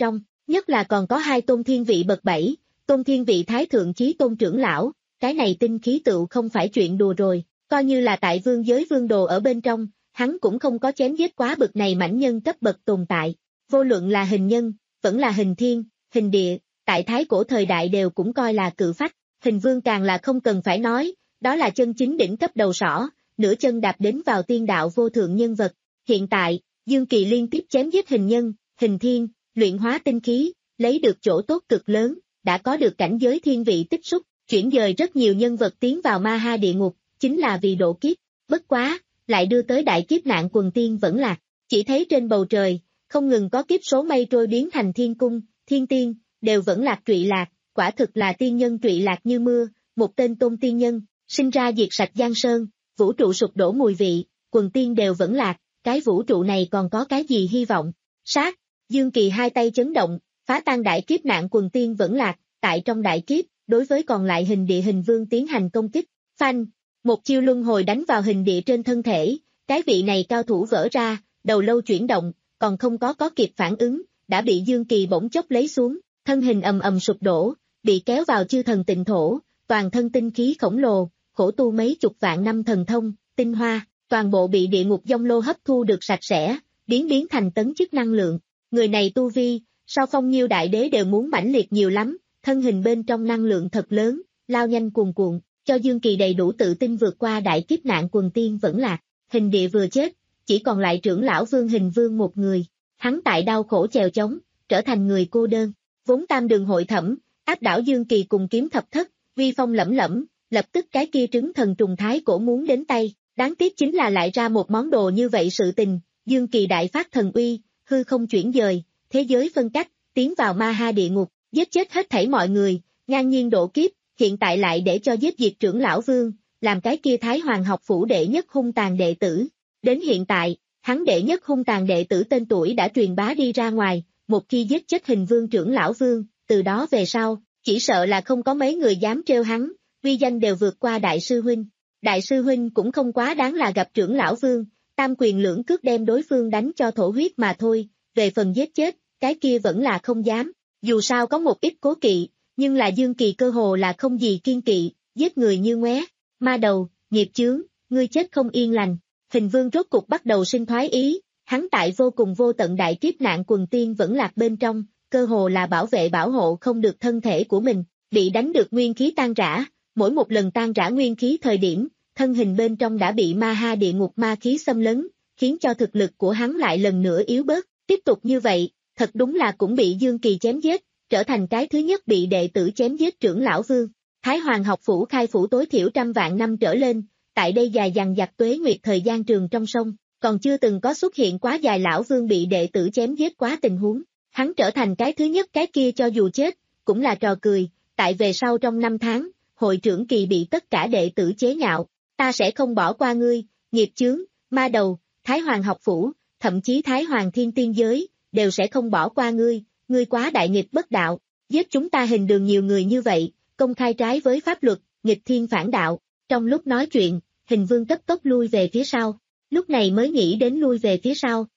Speaker 2: Nhất là còn có hai tôn thiên vị bậc bảy, tôn thiên vị thái thượng chí tôn trưởng lão, cái này tinh khí tựu không phải chuyện đùa rồi, coi như là tại vương giới vương đồ ở bên trong, hắn cũng không có chém giết quá bậc này mãnh nhân cấp bậc tồn tại, vô luận là hình nhân, vẫn là hình thiên, hình địa, tại thái cổ thời đại đều cũng coi là cự phách, hình vương càng là không cần phải nói, đó là chân chính đỉnh cấp đầu sỏ, nửa chân đạp đến vào tiên đạo vô thượng nhân vật, hiện tại, Dương Kỳ liên tiếp chém giết hình nhân, hình thiên, luyện hóa tinh khí, lấy được chỗ tốt cực lớn, đã có được cảnh giới thiên vị tích xúc, chuyển dời rất nhiều nhân vật tiến vào ma ha địa ngục, chính là vì độ kiếp, bất quá, lại đưa tới đại kiếp nạn quần tiên vẫn lạc, chỉ thấy trên bầu trời, không ngừng có kiếp số mây trôi biến thành thiên cung, thiên tiên, đều vẫn lạc trụy lạc, quả thực là tiên nhân trụy lạc như mưa, một tên tôn tiên nhân, sinh ra diệt sạch giang sơn, vũ trụ sụp đổ mùi vị, quần tiên đều vẫn lạc, cái vũ trụ này còn có cái gì hy vọng, sát, Dương Kỳ hai tay chấn động, phá tan đại kiếp nạn quần tiên vẫn lạc, tại trong đại kiếp, đối với còn lại hình địa hình vương tiến hành công kích, phanh, một chiêu luân hồi đánh vào hình địa trên thân thể, cái vị này cao thủ vỡ ra, đầu lâu chuyển động, còn không có có kịp phản ứng, đã bị Dương Kỳ bỗng chốc lấy xuống, thân hình ầm ầm sụp đổ, bị kéo vào chư thần tịnh thổ, toàn thân tinh khí khổng lồ, khổ tu mấy chục vạn năm thần thông, tinh hoa, toàn bộ bị địa ngục dông lô hấp thu được sạch sẽ, biến biến thành tấn chức năng lượng. Người này tu vi, so Phong Nhiêu đại đế đều muốn mãnh liệt nhiều lắm, thân hình bên trong năng lượng thật lớn, lao nhanh cuồn cuộn, cho Dương Kỳ đầy đủ tự tin vượt qua đại kiếp nạn quần tiên vẫn lạc. Hình địa vừa chết, chỉ còn lại trưởng lão Vương Hình Vương một người, hắn tại đau khổ chèo chống, trở thành người cô đơn, vốn tam đường hội thẩm, áp đảo Dương Kỳ cùng kiếm thập thất, vi phong lẫm lẫm, lập tức cái kia trứng thần trùng thái cổ muốn đến tay, đáng tiếc chính là lại ra một món đồ như vậy sự tình, Dương Kỳ đại phát thần uy, hư không chuyển dời, thế giới phân cách, tiến vào ma ha địa ngục, giết chết hết thảy mọi người, ngang nhiên độ kiếp, hiện tại lại để cho giết diệt trưởng lão Vương, làm cái kia Thái Hoàng học phủ đệ nhất hung tàn đệ tử. Đến hiện tại, hắn đệ nhất hung tàn đệ tử tên tuổi đã truyền bá đi ra ngoài, một khi giết chết hình vương trưởng lão Vương, từ đó về sau, chỉ sợ là không có mấy người dám trêu hắn, uy danh đều vượt qua đại sư huynh. Đại sư huynh cũng không quá đáng là gặp trưởng lão Vương, tam quyền lưỡng cước đem đối phương đánh cho thổ huyết mà thôi, về phần giết chết, cái kia vẫn là không dám, dù sao có một ít cố kỵ, nhưng là Dương Kỳ cơ hồ là không gì kiên kỵ, giết người như ngoé, ma đầu, nghiệp chướng, ngươi chết không yên lành. Hình vương rốt cục bắt đầu sinh thoái ý, hắn tại vô cùng vô tận đại kiếp nạn quần tiên vẫn lạc bên trong, cơ hồ là bảo vệ bảo hộ không được thân thể của mình, bị đánh được nguyên khí tan rã, mỗi một lần tan rã nguyên khí thời điểm, thân hình bên trong đã bị ma ha địa ngục ma khí xâm lấn, khiến cho thực lực của hắn lại lần nữa yếu bớt, tiếp tục như vậy, thật đúng là cũng bị Dương Kỳ chém giết, trở thành cái thứ nhất bị đệ tử chém giết trưởng lão Vương. Thái Hoàng học phủ khai phủ tối thiểu trăm vạn năm trở lên, tại đây dài dằng dặc tuế nguyệt thời gian trường trong sông, còn chưa từng có xuất hiện quá dài lão Vương bị đệ tử chém giết quá tình huống. Hắn trở thành cái thứ nhất, cái kia cho dù chết, cũng là trò cười, tại về sau trong năm tháng, hội trưởng Kỳ bị tất cả đệ tử chế nhạo, ta sẽ không bỏ qua ngươi, nghiệp chướng, ma đầu, Thái Hoàng học phủ, thậm chí Thái Hoàng thiên tiên giới, đều sẽ không bỏ qua ngươi, ngươi quá đại nghịch bất đạo, giết chúng ta hình đường nhiều người như vậy, công khai trái với pháp luật, nghịch thiên phản đạo. Trong lúc nói chuyện, hình vương cấp tốc lui về phía sau, lúc này mới nghĩ đến lui về phía sau.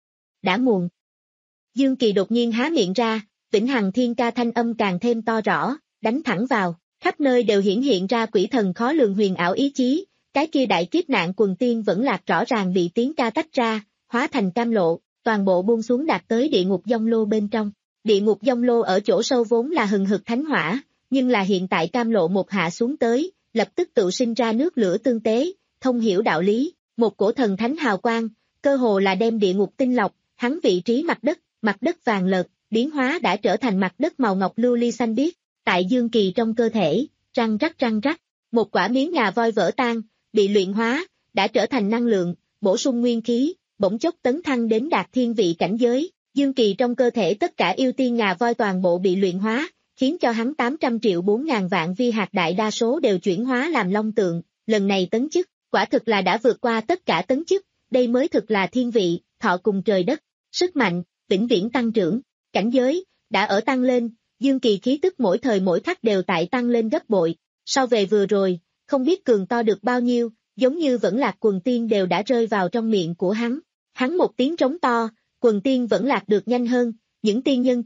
Speaker 2: Đã muộn. Dương Kỳ đột nhiên há miệng ra, vĩnh hằng thiên ca thanh âm càng thêm to rõ, đánh thẳng vào, khắp nơi đều hiển hiện ra quỷ thần khó lường huyền ảo ý chí, cái kia đại kiếp nạn quần tiên vẫn lạc rõ ràng bị tiếng ca tách ra, hóa thành cam lộ, toàn bộ buông xuống đạt tới địa ngục dông lô bên trong. Địa ngục dông lô ở chỗ sâu vốn là hừng hực thánh hỏa, nhưng là hiện tại cam lộ một hạ xuống tới, lập tức tự sinh ra nước lửa tương tế, thông hiểu đạo lý, một cổ thần thánh hào quang, cơ hồ là đem địa ngục tinh lọc, hắn vị trí mặt đất, mặt đất vàng lợt, biến hóa đã trở thành mặt đất màu ngọc lưu ly xanh biếc, tại Dương Kỳ trong cơ thể, răng rắc răng rắc, một quả miếng ngà voi vỡ tan, bị luyện hóa, đã trở thành năng lượng, bổ sung nguyên khí, bỗng chốc tấn thăng đến đạt thiên vị cảnh giới. Dương Kỳ trong cơ thể tất cả yêu tiên ngà voi toàn bộ bị luyện hóa, khiến cho hắn tám trăm triệu bốn ngàn vạn vi hạt đại đa số đều chuyển hóa làm long tượng, lần này tấn chức, quả thực là đã vượt qua tất cả tấn chức, đây mới thực là thiên vị, thọ cùng trời đất, sức mạnh, vĩnh viễn tăng trưởng, cảnh giới, đã ở tăng lên, Dương Kỳ khí tức mỗi thời mỗi khắc đều tại tăng lên gấp bội, so về vừa rồi, không biết cường to được bao nhiêu, giống như vẫn lạc quần tiên đều đã rơi vào trong miệng của hắn, hắn một tiếng trống to, quần tiên vẫn lạc được nhanh hơn, những tiên nhân kia,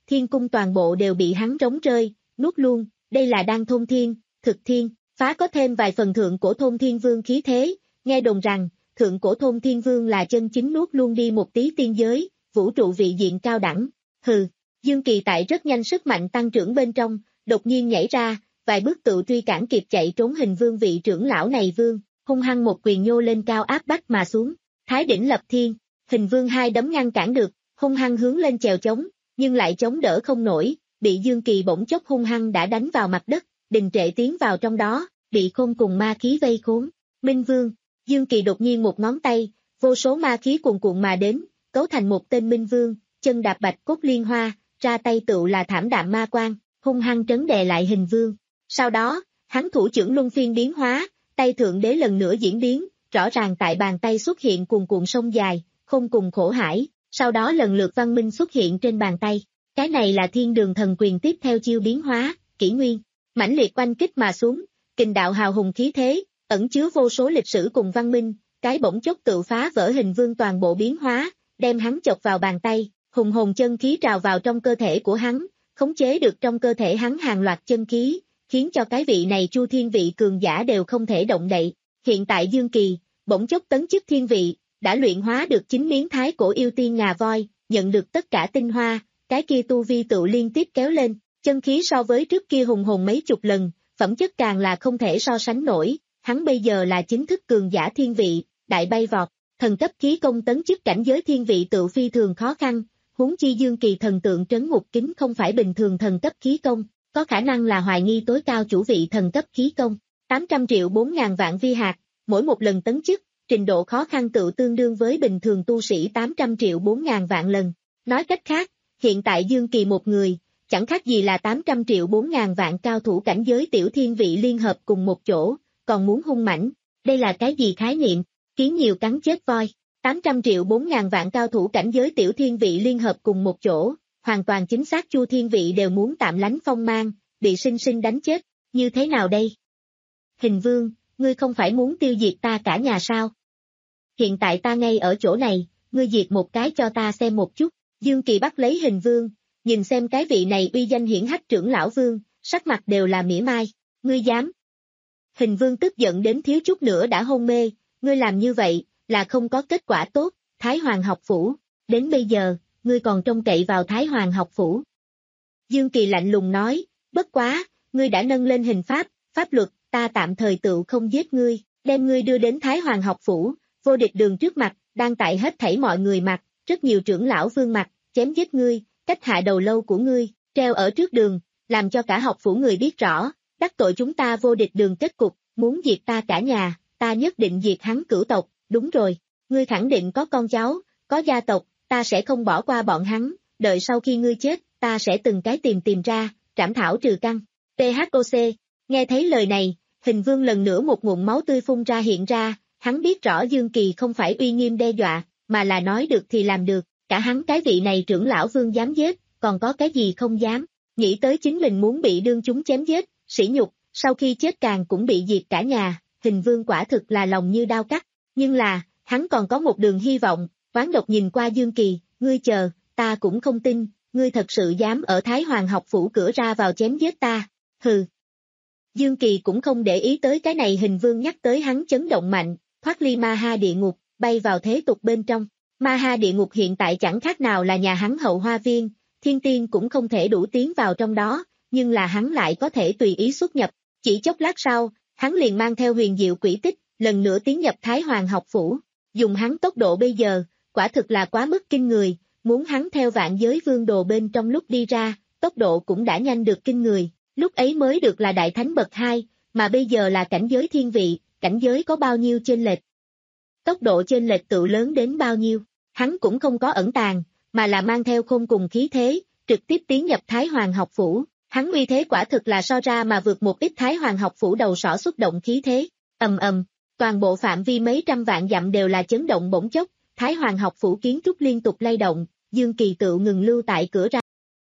Speaker 2: thiên cung toàn bộ đều bị hắn rống rơi, nuốt luôn, đây là đang thôn thiên, thực thiên, phá có thêm vài phần thượng cổ thôn thiên vương khí thế, nghe đồn rằng, thượng cổ thôn thiên vương là chân chính nuốt luôn đi một tí tiên giới, vũ trụ vị diện cao đẳng, hừ, Dương Kỳ tại rất nhanh sức mạnh tăng trưởng bên trong, đột nhiên nhảy ra, vài bước tự truy cản kịp chạy trốn hình vương vị trưởng lão này vương, hung hăng một quyền nhô lên cao áp bách mà xuống, thái đỉnh lập thiên, hình vương hai đấm ngăn cản được, hung hăng hướng lên chèo chống, nhưng lại chống đỡ không nổi, bị Dương Kỳ bỗng chốc hung hăng đã đánh vào mặt đất, đình trệ tiến vào trong đó, bị khôn cùng ma khí vây khốn. Minh Vương, Dương Kỳ đột nhiên một ngón tay, vô số ma khí cuồn cuộn mà đến, cấu thành một tên Minh Vương, chân đạp bạch cốt liên hoa, ra tay tựu là thảm đạm ma quang, hung hăng trấn đè lại hình vương. Sau đó, hắn thủ trưởng luân phiên biến hóa, tay thượng đế lần nữa diễn biến, rõ ràng tại bàn tay xuất hiện cuồn cuộn sông dài, không cùng khổ hải, sau đó lần lượt văn minh xuất hiện trên bàn tay. Cái này là thiên đường thần quyền tiếp theo chiêu biến hóa, kỷ nguyên, mãnh liệt quanh kích mà xuống, kình đạo hào hùng khí thế, ẩn chứa vô số lịch sử cùng văn minh, cái bỗng chốc tự phá vỡ hình vương toàn bộ biến hóa, đem hắn chọc vào bàn tay, hùng hồn chân khí trào vào trong cơ thể của hắn, khống chế được trong cơ thể hắn hàng loạt chân khí, khiến cho cái vị này Chu Thiên vị cường giả đều không thể động đậy. Hiện tại Dương Kỳ, bỗng chốc tấn chức thiên vị, đã luyện hóa được chín miếng thái cổ yêu tiên ngà voi, nhận được tất cả tinh hoa, cái kia tu vi tự liên tiếp kéo lên, chân khí so với trước kia hùng hồn mấy chục lần, phẩm chất càng là không thể so sánh nổi, hắn bây giờ là chính thức cường giả thiên vị, đại bay vọt, thần cấp khí công tấn chức cảnh giới thiên vị tự phi thường khó khăn, huống chi Dương Kỳ thần tượng trấn ngục kính không phải bình thường thần cấp khí công, có khả năng là hoài nghi tối cao chủ vị thần cấp khí công, tám trăm triệu bốn ngàn vạn vi hạt, mỗi một lần tấn chức, trình độ khó khăn tự tương đương với bình thường tu sĩ tám trăm triệu bốn ngàn vạn lần. Nói cách khác, hiện tại Dương Kỳ một người, chẳng khác gì là tám trăm triệu bốn ngàn vạn cao thủ cảnh giới tiểu thiên vị liên hợp cùng một chỗ, còn muốn hung mãnh, đây là cái gì khái niệm, kiến nhiều cắn chết voi, tám trăm triệu bốn ngàn vạn cao thủ cảnh giới tiểu thiên vị liên hợp cùng một chỗ, hoàn toàn chính xác Chu Thiên vị đều muốn tạm lánh phong mang, bị sinh sinh đánh chết, như thế nào đây? Hình vương, ngươi không phải muốn tiêu diệt ta cả nhà sao? Hiện tại ta ngay ở chỗ này, ngươi diệt một cái cho ta xem một chút, Dương Kỳ bắt lấy hình vương, nhìn xem cái vị này uy danh hiển hách trưởng lão vương, sắc mặt đều là mỉa mai, ngươi dám. Hình vương tức giận đến thiếu chút nữa đã hôn mê, ngươi làm như vậy, là không có kết quả tốt, Thái Hoàng học phủ, đến bây giờ, ngươi còn trông cậy vào Thái Hoàng học phủ. Dương Kỳ lạnh lùng nói, bất quá, ngươi đã nâng lên hình pháp, pháp luật, ta tạm thời tự không giết ngươi, đem ngươi đưa đến Thái Hoàng học phủ, vô địch đường trước mặt, đang tại hết thảy mọi người mặt, rất nhiều trưởng lão vương mặt, chém giết ngươi, cách hạ đầu lâu của ngươi, treo ở trước đường, làm cho cả học phủ người biết rõ, đắc tội chúng ta vô địch đường kết cục, muốn diệt ta cả nhà, ta nhất định diệt hắn cửu tộc, đúng rồi, ngươi khẳng định có con cháu, có gia tộc, ta sẽ không bỏ qua bọn hắn, đợi sau khi ngươi chết, ta sẽ từng cái tìm tìm ra, trảm thảo trừ căn. tê hát o xê, nghe thấy lời này, hình vương lần nữa một ngụm máu tươi phun ra hiện ra, hắn biết rõ Dương Kỳ không phải uy nghiêm đe dọa, mà là nói được thì làm được, cả hắn cái vị này trưởng lão vương dám giết, còn có cái gì không dám, nghĩ tới chính mình muốn bị đương chúng chém giết, sỉ nhục, sau khi chết càng cũng bị diệt cả nhà, hình vương quả thực là lòng như đao cắt, nhưng là, hắn còn có một đường hy vọng, oán độc nhìn qua Dương Kỳ, ngươi chờ, ta cũng không tin, ngươi thật sự dám ở Thái Hoàng học phủ cửa ra vào chém giết ta, hừ. Dương Kỳ cũng không để ý tới cái này hình vương nhắc tới hắn chấn động mạnh, thoát ly ma ha địa ngục, bay vào thế tục bên trong. Ma ha địa ngục hiện tại chẳng khác nào là nhà hắn hậu hoa viên, thiên tiên cũng không thể đủ tiến vào trong đó, nhưng là hắn lại có thể tùy ý xuất nhập. Chỉ chốc lát sau, hắn liền mang theo huyền diệu quỷ tích, lần nữa tiến nhập Thái Hoàng học phủ. Dùng hắn tốc độ bây giờ, quả thực là quá mức kinh người, muốn hắn theo vạn giới vương đồ bên trong lúc đi ra, tốc độ cũng đã nhanh được kinh người, lúc ấy mới được là đại thánh bậc hai, mà bây giờ là cảnh giới thiên vị, cảnh giới có bao nhiêu chênh lệch. Tốc độ chênh lệch tự lớn đến bao nhiêu, hắn cũng không có ẩn tàng, mà là mang theo khôn cùng khí thế, trực tiếp tiến nhập Thái Hoàng học phủ, hắn uy thế quả thực là so ra mà vượt một ít Thái Hoàng học phủ đầu sỏ xuất động khí thế, ầm ầm, toàn bộ phạm vi mấy trăm vạn dặm đều là chấn động bỗng chốc, Thái Hoàng học phủ kiến trúc liên tục lay động, Dương Kỳ tự ngừng lưu tại cửa ra.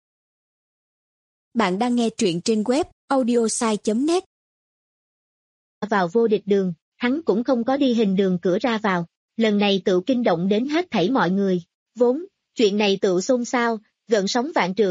Speaker 3: Bạn đang nghe truyện trên web audiosai chấm net.
Speaker 2: Vào vô địch đường, hắn cũng không có đi hình đường cửa ra vào, lần này tự kinh động đến hết thảy mọi người, vốn, chuyện này tự xôn xao, gợn sóng vạn trượng,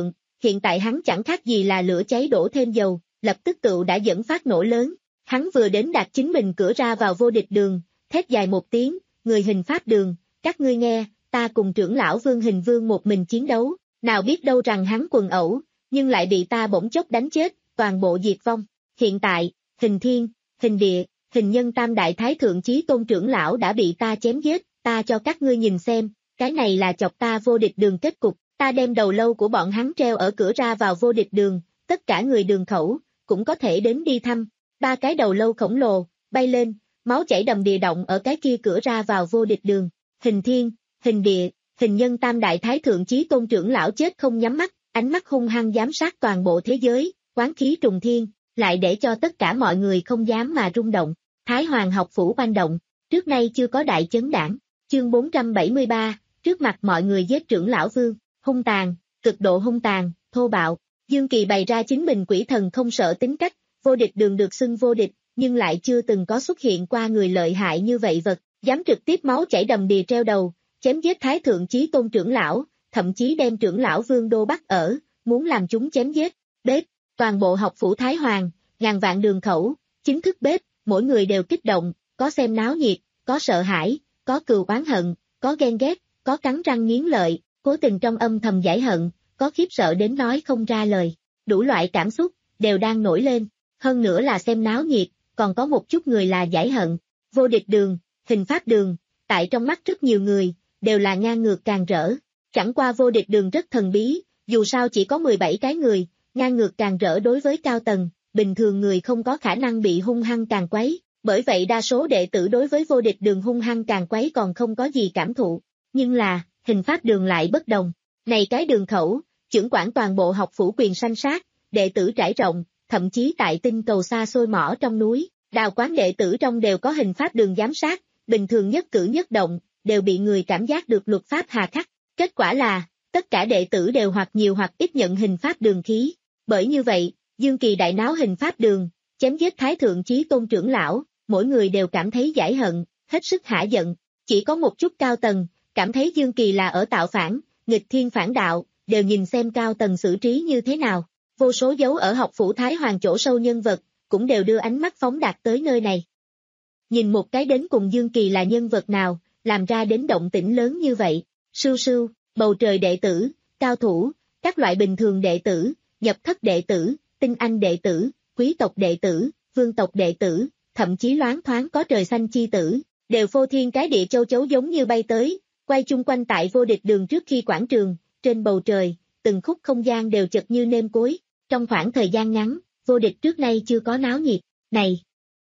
Speaker 2: hiện tại hắn chẳng khác gì là lửa cháy đổ thêm dầu, lập tức tựu đã dẫn phát nổ lớn. Hắn vừa đến đạt chính mình cửa ra vào vô địch đường, thét dài một tiếng, người hình pháp đường, các ngươi nghe, ta cùng trưởng lão Vương Hình Vương một mình chiến đấu, nào biết đâu rằng hắn quần ẩu, nhưng lại bị ta bỗng chốc đánh chết, toàn bộ diệt vong. Hiện tại, Hình Thiên, Hình Địa, Hình Nhân tam đại thái thượng chí tôn trưởng lão đã bị ta chém giết, ta cho các ngươi nhìn xem, cái này là chọc ta vô địch đường kết cục, ta đem đầu lâu của bọn hắn treo ở cửa ra vào vô địch đường, tất cả người đường khẩu, cũng có thể đến đi thăm. Ba cái đầu lâu khổng lồ, bay lên, máu chảy đầm đìa động ở cái kia cửa ra vào vô địch đường. Hình Thiên, Hình Địa, Hình Nhân tam đại thái thượng chí tôn trưởng lão chết không nhắm mắt, ánh mắt hung hăng giám sát toàn bộ thế giới, quán khí trùng thiên, lại để cho tất cả mọi người không dám mà rung động. Thái Hoàng học phủ oanh động, trước nay chưa có đại chấn đảng. Chương bốn trăm bảy mươi ba, trước mặt mọi người giết trưởng lão Vương, hung tàn, cực độ hung tàn, thô bạo. Dương Kỳ bày ra chính mình quỷ thần không sợ tính cách, vô địch đường được xưng vô địch, nhưng lại chưa từng có xuất hiện qua người lợi hại như vậy vật, dám trực tiếp máu chảy đầm đìa treo đầu, chém giết thái thượng chí tôn trưởng lão, thậm chí đem trưởng lão Vương đô bắt ở, muốn làm chúng chém giết. Bếp, toàn bộ học phủ Thái Hoàng, ngàn vạn đường khẩu, chính thức bếp, mỗi người đều kích động, có xem náo nhiệt, có sợ hãi, có cừu oán hận, có ghen ghét, có cắn răng nghiến lợi, cố tình trong âm thầm giải hận, có khiếp sợ đến nói không ra lời, đủ loại cảm xúc, đều đang nổi lên, hơn nữa là xem náo nhiệt, còn có một chút người là giải hận. Vô địch đường, hình pháp đường, tại trong mắt rất nhiều người, đều là ngang ngược càng rỡ, chẳng qua vô địch đường rất thần bí, dù sao chỉ có mười bảy cái người, ngang ngược càng rỡ đối với cao tầng, bình thường người không có khả năng bị hung hăng càng quấy, bởi vậy đa số đệ tử đối với vô địch đường hung hăng càng quấy còn không có gì cảm thụ, nhưng là, hình pháp đường lại bất đồng, này cái đường khẩu, chưởng quản toàn bộ học phủ quyền sanh sát, đệ tử trải rộng, thậm chí tại tinh cầu xa xôi mỏ trong núi, đào quán đệ tử trong đều có hình pháp đường giám sát, bình thường nhất cử nhất động, đều bị người cảm giác được luật pháp hà khắc, kết quả là, tất cả đệ tử đều hoặc nhiều hoặc ít nhận hình pháp đường khí, bởi như vậy, Dương Kỳ đại náo hình pháp đường, chém giết thái thượng chí tôn trưởng lão, mỗi người đều cảm thấy giải hận, hết sức hả giận, chỉ có một chút cao tầng, cảm thấy Dương Kỳ là ở tạo phản, nghịch thiên phản đạo, đều nhìn xem cao tầng xử trí như thế nào, vô số dấu ở học phủ Thái Hoàng chỗ sâu nhân vật, cũng đều đưa ánh mắt phóng đạt tới nơi này. Nhìn một cái đến cùng Dương Kỳ là nhân vật nào, làm ra đến động tĩnh lớn như vậy, sưu sưu, bầu trời đệ tử, cao thủ, các loại bình thường đệ tử, nhập thất đệ tử, tinh anh đệ tử, quý tộc đệ tử, vương tộc đệ tử, thậm chí loáng thoáng có trời xanh chi tử, đều phô thiên cái địa châu chấu giống như bay tới, quay chung quanh tại vô địch đường trước khi quảng trường, trên bầu trời, từng khúc không gian đều chật như nêm cối, trong khoảng thời gian ngắn, vô địch trước nay chưa có náo nhiệt, này,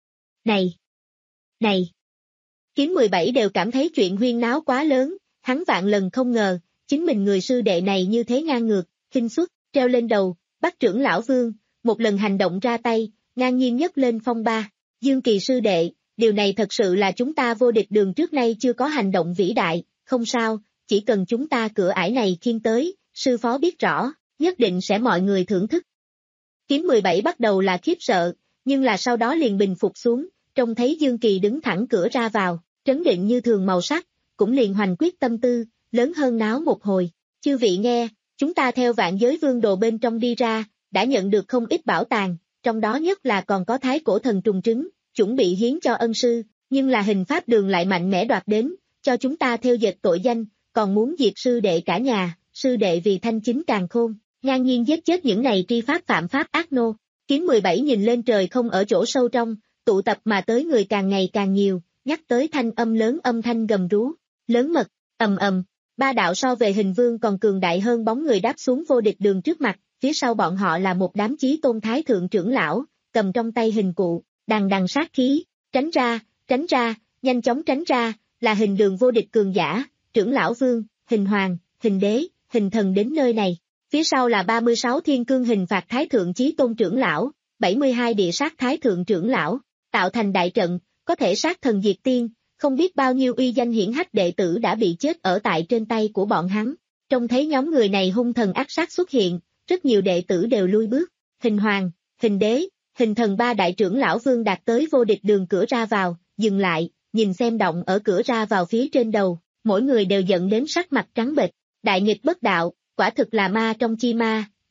Speaker 2: này, này. Kiếm mười bảy đều cảm thấy chuyện huyên náo quá lớn, hắn vạn lần không ngờ, chính mình người sư đệ này như thế ngang ngược, khinh suất, treo lên đầu, bắt trưởng lão Vương, một lần hành động ra tay, ngang nhiên nhất lên phong ba, Dương Kỳ sư đệ, điều này thật sự là chúng ta vô địch đường trước nay chưa có hành động vĩ đại, không sao, chỉ cần chúng ta cửa ải này khiêng tới, sư phó biết rõ, nhất định sẽ mọi người thưởng thức. Kiếm mười bảy bắt đầu là khiếp sợ, nhưng là sau đó liền bình phục xuống, trông thấy Dương Kỳ đứng thẳng cửa ra vào, trấn định như thường màu sắc, cũng liền hoành quyết tâm tư, lớn hơn náo một hồi. Chư vị nghe, chúng ta theo vạn giới vương đồ bên trong đi ra, đã nhận được không ít bảo tàng, trong đó nhất là còn có thái cổ thần trùng trứng, chuẩn bị hiến cho ân sư, nhưng là hình pháp đường lại mạnh mẽ đoạt đến, cho chúng ta theo dệt tội danh, còn muốn diệt sư đệ cả nhà, sư đệ vì thanh chính càng khôn, ngang nhiên giết chết những này tri pháp phạm pháp ác nô. Kiếm mười bảy nhìn lên trời không ở chỗ sâu trong, tụ tập mà tới người càng ngày càng nhiều, nhắc tới thanh âm lớn âm thanh gầm rú, lớn mật, ầm ầm, ba đạo so về hình vương còn cường đại hơn bóng người đáp xuống vô địch đường trước mặt, phía sau bọn họ là một đám chí tôn thái thượng trưởng lão, cầm trong tay hình cụ, đằng đằng sát khí, tránh ra, tránh ra, nhanh chóng tránh ra, là hình đường vô địch cường giả, trưởng lão Vương, hình hoàng, hình đế, hình thần đến nơi này. Phía sau là ba mươi sáu thiên cương hình phạt thái thượng chí tôn trưởng lão, bảy mươi hai địa sát thái thượng trưởng lão, tạo thành đại trận, có thể sát thần diệt tiên, không biết bao nhiêu uy danh hiển hách đệ tử đã bị chết ở tại trên tay của bọn hắn. Trông thấy nhóm người này hung thần ác sát xuất hiện, rất nhiều đệ tử đều lui bước, hình hoàng, hình đế, hình thần ba đại trưởng lão Vương đạt tới vô địch đường cửa ra vào, dừng lại, nhìn xem động ở cửa ra vào phía trên đầu, mỗi người đều giận đến sắc mặt trắng bệch, đại nghịch bất đạo. Quả thực là ma trong chi ma,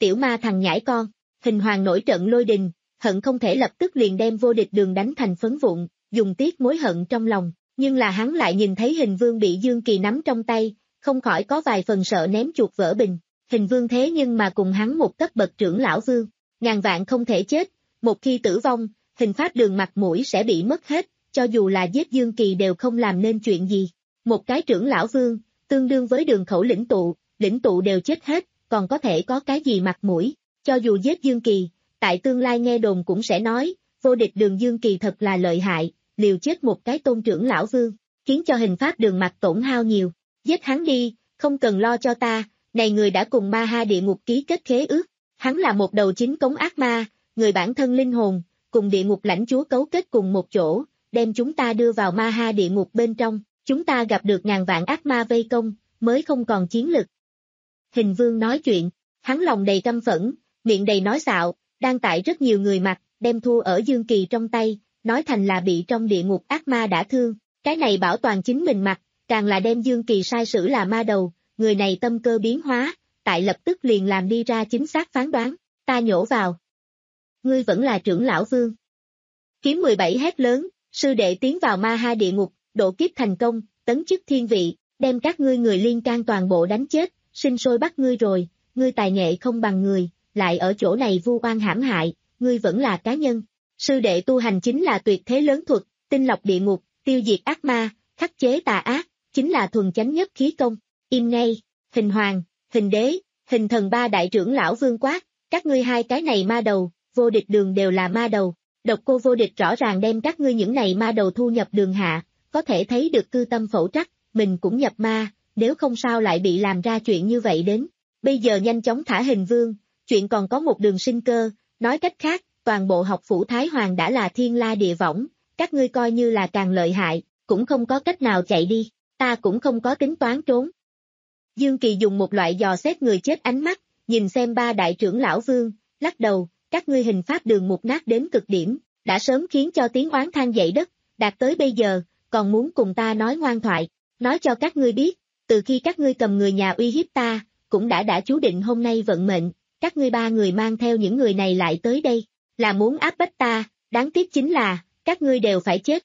Speaker 2: tiểu ma thằng nhãi con. Hình Hoàng nổi trận lôi đình, hận không thể lập tức liền đem Vô Địch Đường đánh thành phấn vụn, dùng tiếc mối hận trong lòng, nhưng là hắn lại nhìn thấy Hình Vương bị Dương Kỳ nắm trong tay, không khỏi có vài phần sợ ném chuột vỡ bình. Hình Vương thế nhưng mà cùng hắn một cấp bậc trưởng lão vương, ngàn vạn không thể chết, một khi tử vong, Hình Pháp Đường mặt mũi sẽ bị mất hết, cho dù là giết Dương Kỳ đều không làm nên chuyện gì. Một cái trưởng lão vương, tương đương với Đường Khẩu lĩnh tụ, lĩnh tụ đều chết hết, còn có thể có cái gì mặt mũi, cho dù giết Dương Kỳ, tại tương lai nghe đồn cũng sẽ nói, Vô Địch Đường Dương Kỳ thật là lợi hại, liều chết một cái tôn trưởng lão vương, khiến cho Hình Pháp Đường mặt tổn hao nhiều. Giết hắn đi, không cần lo cho ta, này người đã cùng Ma Ha địa ngục ký kết khế ước, hắn là một đầu chính cống ác ma, người bản thân linh hồn, cùng địa ngục lãnh chúa cấu kết cùng một chỗ, đem chúng ta đưa vào Ma Ha địa ngục bên trong, chúng ta gặp được ngàn vạn ác ma vây công, mới không còn chiến lực. Hình Vương nói chuyện, hắn lòng đầy căm phẫn, miệng đầy nói xạo, đang tại rất nhiều người mặt, đem thua ở Dương Kỳ trong tay, nói thành là bị trong địa ngục ác ma đã thương, cái này bảo toàn chính mình mặt, càng là đem Dương Kỳ sai sử là ma đầu, người này tâm cơ biến hóa, tại lập tức liền làm đi ra chính xác phán đoán, ta nhổ vào. Ngươi vẫn là trưởng lão vương. Kiếm mười bảy hét lớn, sư đệ tiến vào Ma Ha địa ngục, độ kiếp thành công, tấn chức thiên vị, đem các ngươi người liên can toàn bộ đánh chết, sinh sôi bắt ngươi rồi, ngươi tài nghệ không bằng người, lại ở chỗ này vu oan hãm hại, ngươi vẫn là cá nhân. Sư đệ tu hành chính là tuyệt thế lớn thuật, tinh lọc địa ngục, tiêu diệt ác ma, khắc chế tà ác, chính là thuần chánh nhất khí công. Im ngay, Hình Hoàng, Hình Đế, Hình Thần ba đại trưởng lão vương quát, các ngươi hai cái này ma đầu, Vô Địch Đường đều là ma đầu, độc cô Vô Địch rõ ràng đem các ngươi những này ma đầu thu nhập đường hạ, có thể thấy được cư tâm phẩu trắc, mình cũng nhập ma, nếu không sao lại bị làm ra chuyện như vậy đến. Bây giờ nhanh chóng thả Hình Vương, chuyện còn có một đường sinh cơ, nói cách khác, toàn bộ học phủ Thái Hoàng đã là thiên la địa võng, các ngươi coi như là càng lợi hại, cũng không có cách nào chạy đi, ta cũng không có tính toán trốn. Dương Kỳ dùng một loại dò xét người chết ánh mắt, nhìn xem ba đại trưởng lão vương, lắc đầu, các ngươi Hình Pháp Đường mục nát đến cực điểm, đã sớm khiến cho tiếng oán than dậy đất, đạt tới bây giờ, còn muốn cùng ta nói ngoan thoại, nói cho các ngươi biết, từ khi các ngươi cầm người nhà uy hiếp ta, cũng đã đã chú định hôm nay vận mệnh, các ngươi ba người mang theo những người này lại tới đây, là muốn áp bách ta, đáng tiếc chính là, các ngươi đều phải chết.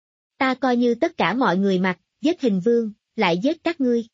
Speaker 2: Ta coi như tất cả mọi người mặc, giết Hình Vương, lại giết các ngươi.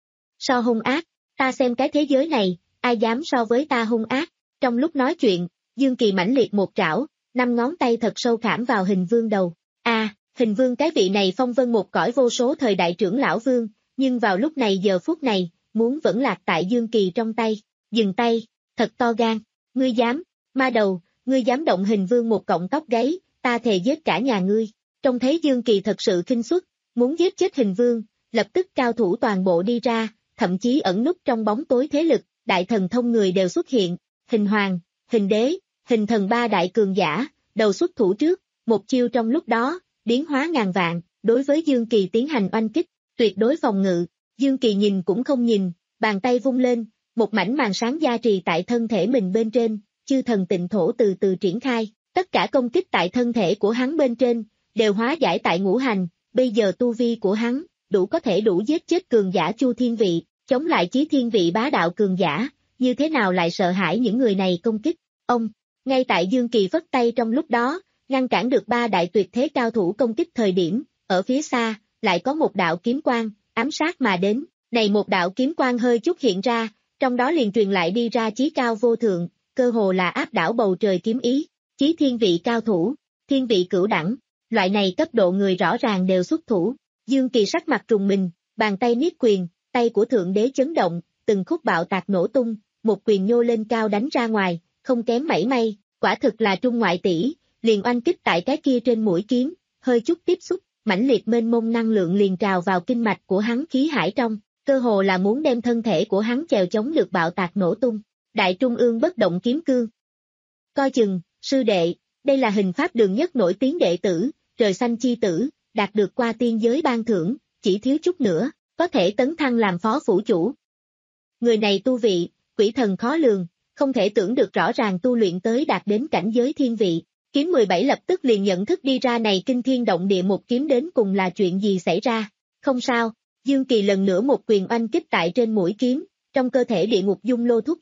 Speaker 2: So hung ác, ta xem cái thế giới này, ai dám so với ta hung ác. Trong lúc nói chuyện, Dương Kỳ mãnh liệt một trảo, năm ngón tay thật sâu khảm vào Hình Vương đầu. A, à, Hình Vương cái vị này phong vân một cõi vô số thời đại trưởng lão vương, nhưng vào lúc này giờ phút này, muốn vẫn lạc tại Dương Kỳ trong tay. Dừng tay, thật to gan, ngươi dám, ma đầu, ngươi dám động Hình Vương một cọng tóc gáy, ta thề giết cả nhà ngươi. Trông thấy Dương Kỳ thật sự khinh suất, muốn giết chết Hình Vương, lập tức cao thủ toàn bộ đi ra, thậm chí ẩn núp trong bóng tối thế lực, đại thần thông người đều xuất hiện, Hình Hoàng, Hình Đế, Hình Thần ba đại cường giả, đầu xuất thủ trước, một chiêu trong lúc đó, biến hóa ngàn vạn, đối với Dương Kỳ tiến hành oanh kích, tuyệt đối phòng ngự, Dương Kỳ nhìn cũng không nhìn, bàn tay vung lên, một mảnh màn sáng gia trì tại thân thể mình bên trên, chư thần tịnh thổ từ từ triển khai, tất cả công kích tại thân thể của hắn bên trên, đều hóa giải tại ngũ hành, bây giờ tu vi của hắn, đủ có thể đủ giết chết cường giả Chu Thiên Vị, chống lại Chí Thiên Vị bá đạo cường giả, như thế nào lại sợ hãi những người này công kích, ông, ngay tại Dương Kỳ vất tay trong lúc đó, ngăn cản được ba đại tuyệt thế cao thủ công kích thời điểm, ở phía xa, lại có một đạo kiếm quang, ám sát mà đến, này một đạo kiếm quang hơi chút hiện ra, trong đó liền truyền lại đi ra chí cao vô thượng, cơ hồ là áp đảo bầu trời kiếm ý, Chí Thiên Vị cao thủ, thiên vị cửu đẳng, loại này cấp độ người rõ ràng đều xuất thủ, Dương Kỳ sắc mặt trùng mình, bàn tay niết quyền, tay của Thượng Đế chấn động, từng khúc bạo tạc nổ tung, một quyền nhô lên cao đánh ra ngoài, không kém mảy may, quả thực là trung ngoại tỷ, liền oanh kích tại cái kia trên mũi kiếm, hơi chút tiếp xúc, mãnh liệt mênh mông năng lượng liền trào vào kinh mạch của hắn khí hải trong, cơ hồ là muốn đem thân thể của hắn chèo chống được bạo tạc nổ tung. Đại Trung ương bất động kiếm cương. Coi chừng, sư đệ, đây là Hình Pháp Đường nhất nổi tiếng đệ tử, trời xanh chi tử, đạt được qua tiên giới ban thưởng, chỉ thiếu chút nữa, có thể tấn thăng làm phó phủ chủ. Người này tu vị, quỷ thần khó lường, không thể tưởng được rõ ràng tu luyện tới đạt đến cảnh giới thiên vị. Kiếm mười bảy lập tức liền nhận thức đi ra này kinh thiên động địa một kiếm đến cùng là chuyện gì xảy ra. Không sao, Dương Kỳ lần nữa một quyền oanh kích tại trên mũi kiếm, trong cơ thể địa ngục dung lô thúc dục,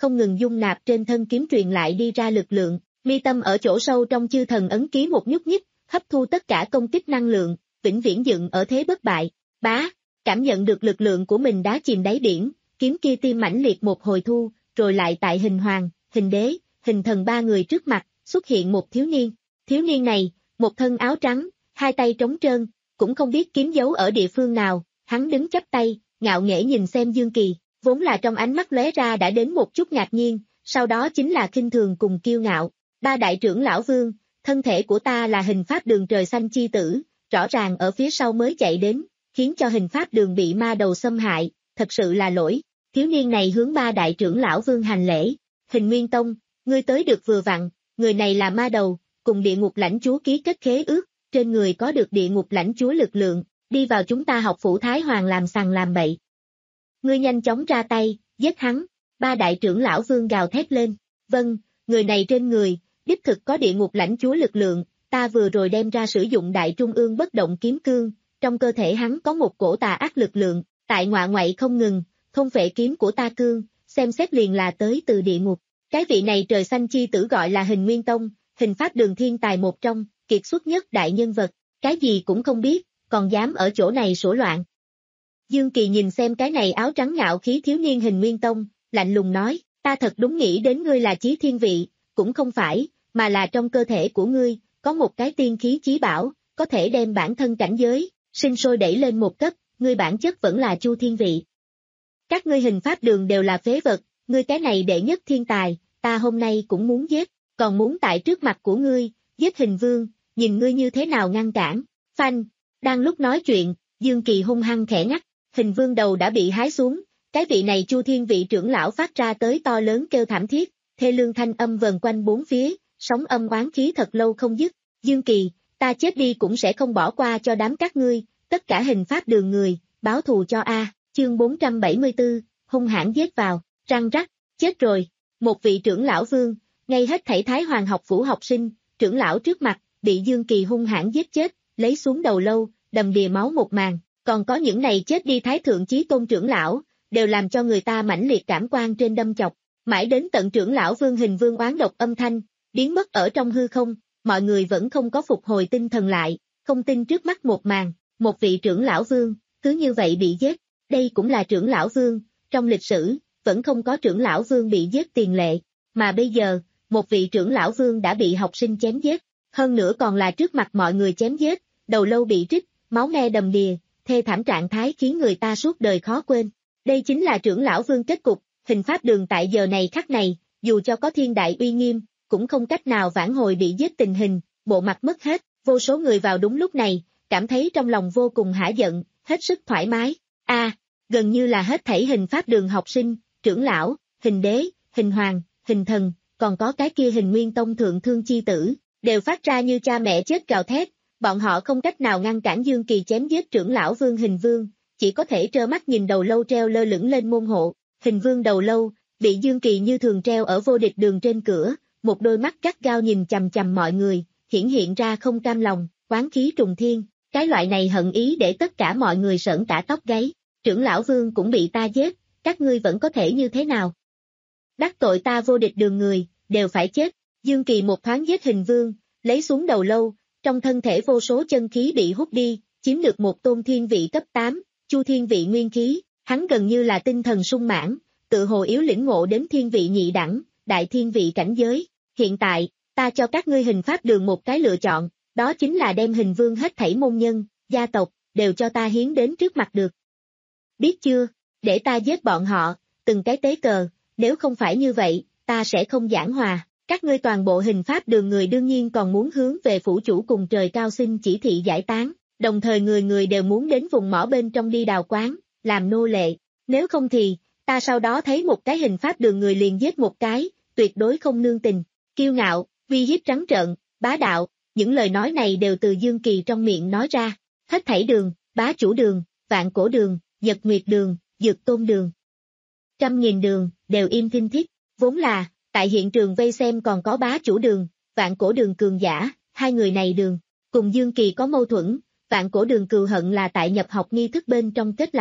Speaker 2: không ngừng dung nạp trên thân kiếm truyền lại đi ra lực lượng, mi tâm ở chỗ sâu trong chư thần ấn ký một nhúc nhích, hấp thu tất cả công kích năng lượng, vĩnh viễn dựng ở thế bất bại. Bá, cảm nhận được lực lượng của mình đá chìm đáy biển, kiếm kia tim mãnh liệt một hồi thu, rồi lại tại hình hoàng, hình đế, hình thần ba người trước mặt, xuất hiện một thiếu niên. Thiếu niên này, một thân áo trắng, hai tay trống trơn, cũng không biết kiếm giấu ở địa phương nào, hắn đứng chắp tay, ngạo nghễ nhìn xem Dương Kỳ, vốn là trong ánh mắt lóe ra đã đến một chút ngạc nhiên, sau đó chính là khinh thường cùng kiêu ngạo. Ba đại trưởng lão vương, thân thể của ta là hình pháp đường trời xanh chi tử, rõ ràng ở phía sau mới chạy đến, khiến cho hình pháp đường bị ma đầu xâm hại, thật sự là lỗi. Thiếu niên này hướng ba đại trưởng lão vương hành lễ, Hình Nguyên Tông, ngươi tới được vừa vặn, người này là ma đầu, cùng địa ngục lãnh chúa ký kết khế ước, trên người có được địa ngục lãnh chúa lực lượng, đi vào chúng ta học phủ Thái Hoàng làm sằng làm bậy. Ngươi nhanh chóng ra tay, giết hắn, ba đại trưởng lão vương gào thét lên, vâng, người này trên người, đích thực có địa ngục lãnh chúa lực lượng, ta vừa rồi đem ra sử dụng đại trung ương bất động kiếm cương, trong cơ thể hắn có một cổ tà ác lực lượng, tại ngoạ ngoại không ngừng, thôn phệ kiếm của ta cương, xem xét liền là tới từ địa ngục. Cái vị này trời xanh chi tử gọi là Hình Nguyên Tông, hình pháp đường thiên tài một trong, kiệt xuất nhất đại nhân vật, cái gì cũng không biết, còn dám ở chỗ này sủa loạn. Dương Kỳ nhìn xem cái này áo trắng ngạo khí thiếu niên Hình Nguyên Tông, lạnh lùng nói, ta thật đúng nghĩ đến ngươi là chí thiên vị, cũng không phải, mà là trong cơ thể của ngươi, có một cái tiên khí chí bảo, có thể đem bản thân cảnh giới, sinh sôi đẩy lên một cấp, ngươi bản chất vẫn là chu thiên vị. Các ngươi hình pháp đường đều là phế vật, ngươi cái này đệ nhất thiên tài, ta hôm nay cũng muốn giết, còn muốn tại trước mặt của ngươi, giết Hình Vương, nhìn ngươi như thế nào ngăn cản. Phanh, đang lúc nói chuyện, Dương Kỳ hung hăng khẽ ngắt, Hình Vương đầu đã bị hái xuống, cái vị này chu thiên vị trưởng lão phát ra tới to lớn kêu thảm thiết, thê lương thanh âm vần quanh bốn phía, sóng âm oán khí thật lâu không dứt. Dương Kỳ, ta chết đi cũng sẽ không bỏ qua cho đám các ngươi, tất cả hình pháp đường người, báo thù cho A, chương bốn trăm bảy mươi tư, hung hãn giết vào, răng rắc, chết rồi, một vị trưởng lão vương, ngay hết thảy Thái Hoàng học phủ học sinh, trưởng lão trước mặt, bị Dương Kỳ hung hãn giết chết, lấy xuống đầu lâu, đầm đìa máu một màn, còn có những này chết đi Thái Thượng Chí Tôn trưởng lão, đều làm cho người ta mãnh liệt cảm quan trên đâm chọc, mãi đến tận trưởng lão Vương Hình Vương oán độc âm thanh, biến mất ở trong hư không, mọi người vẫn không có phục hồi tinh thần lại, không tin trước mắt một màn, một vị trưởng lão Vương, cứ như vậy bị giết, đây cũng là trưởng lão Vương, trong lịch sử, vẫn không có trưởng lão Vương bị giết tiền lệ, mà bây giờ, một vị trưởng lão Vương đã bị học sinh chém giết, hơn nữa còn là trước mặt mọi người chém giết, đầu lâu bị trích, máu me đầm đìa, thê thảm trạng thái khiến người ta suốt đời khó quên. Đây chính là trưởng lão Vương kết cục, hình pháp đường tại giờ này khắc này, dù cho có thiên đại uy nghiêm, cũng không cách nào vãn hồi bị giết tình hình, bộ mặt mất hết, vô số người vào đúng lúc này, cảm thấy trong lòng vô cùng hả giận, hết sức thoải mái. A, à, gần như là hết thảy hình pháp đường học sinh, trưởng lão, hình đế, hình hoàng, hình thần, còn có cái kia Hình Nguyên Tông thượng thương chi tử, đều phát ra như cha mẹ chết gào thét, bọn họ không cách nào ngăn cản Dương Kỳ chém giết trưởng lão Vương Hình Vương, chỉ có thể trơ mắt nhìn đầu lâu treo lơ lửng lên môn hộ, Hình Vương đầu lâu, bị Dương Kỳ như thường treo ở vô địch đường trên cửa, một đôi mắt gắt gao nhìn chằm chằm mọi người, hiển hiện ra không cam lòng, oán khí trùng thiên, cái loại này hận ý để tất cả mọi người sởn cả tóc gáy, trưởng lão Vương cũng bị ta giết, các ngươi vẫn có thể như thế nào? Đắc tội ta vô địch đường người, đều phải chết, Dương Kỳ một thoáng giết Hình Vương, lấy xuống đầu lâu, trong thân thể vô số chân khí bị hút đi, chiếm được một tôn thiên vị cấp tám, chu thiên vị nguyên khí, hắn gần như là tinh thần sung mãn, tự hồ yếu lĩnh ngộ đến thiên vị nhị đẳng, đại thiên vị cảnh giới. Hiện tại, ta cho các ngươi hình pháp đường một cái lựa chọn, đó chính là đem Hình Vương hết thảy môn nhân, gia tộc, đều cho ta hiến đến trước mặt được. Biết chưa, để ta giết bọn họ, từng cái tế cờ, nếu không phải như vậy, ta sẽ không giảng hòa. Các ngươi toàn bộ hình pháp đường người đương nhiên còn muốn hướng về phủ chủ cùng trời cao xin chỉ thị giải tán, đồng thời người người đều muốn đến vùng mỏ bên trong đi đào quán, làm nô lệ. Nếu không thì, ta sau đó thấy một cái hình pháp đường người liền giết một cái, tuyệt đối không nương tình. Kiêu ngạo, uy hiếp trắng trợn, bá đạo, những lời nói này đều từ Dương Kỳ trong miệng nói ra. Hết thảy đường, bá chủ đường, vạn cổ đường, nhật nguyệt đường, dược tôn đường, trăm nghìn đường, đều im thinh thích, vốn là, tại hiện trường vây xem còn có bá chủ đường, vạn cổ đường cường giả, hai người này đường, cùng Dương Kỳ có mâu thuẫn, vạn cổ đường cừu hận là tại nhập học nghi thức bên trong kết lại,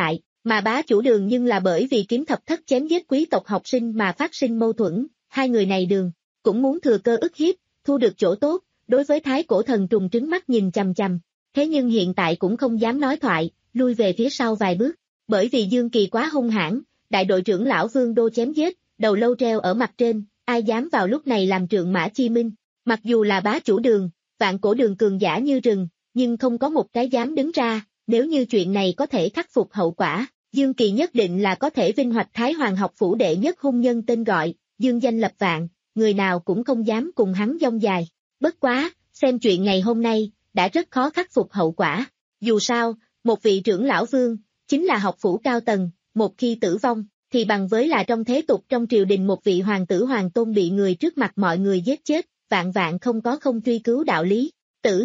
Speaker 2: Mà bá chủ Đường nhưng là bởi vì Kiếm Thập Thất chém giết quý tộc học sinh mà phát sinh mâu thuẫn, hai người này Đường cũng muốn thừa cơ ức hiếp, thu được chỗ tốt, đối với Thái Cổ Thần Trùng trứng mắt nhìn chằm chằm, thế nhưng hiện tại cũng không dám nói thoại, lui về phía sau vài bước, bởi vì Dương Kỳ quá hung hãn, đại đội trưởng lão Vương Đô chém giết, đầu lâu treo ở mặt trên, ai dám vào lúc này làm trượng mã chi minh, mặc dù là bá chủ Đường, vạn cổ đường cường giả như rừng, nhưng không có một cái dám đứng ra, nếu như chuyện này có thể khắc phục hậu quả, Dương Kỳ nhất định là có thể vinh hoạch Thái Hoàng học phủ đệ nhất hung nhân tên gọi, dương danh lập vạn, người nào cũng không dám cùng hắn dông dài. Bất quá, xem chuyện ngày hôm nay, đã rất khó khắc phục hậu quả. Dù sao, một vị trưởng lão vương, chính là học phủ cao tầng, một khi tử vong, thì bằng với là trong thế tục trong triều đình một vị hoàng tử hoàng tôn bị người trước mặt mọi người giết chết, vạn vạn không có không truy cứu đạo lý. Tử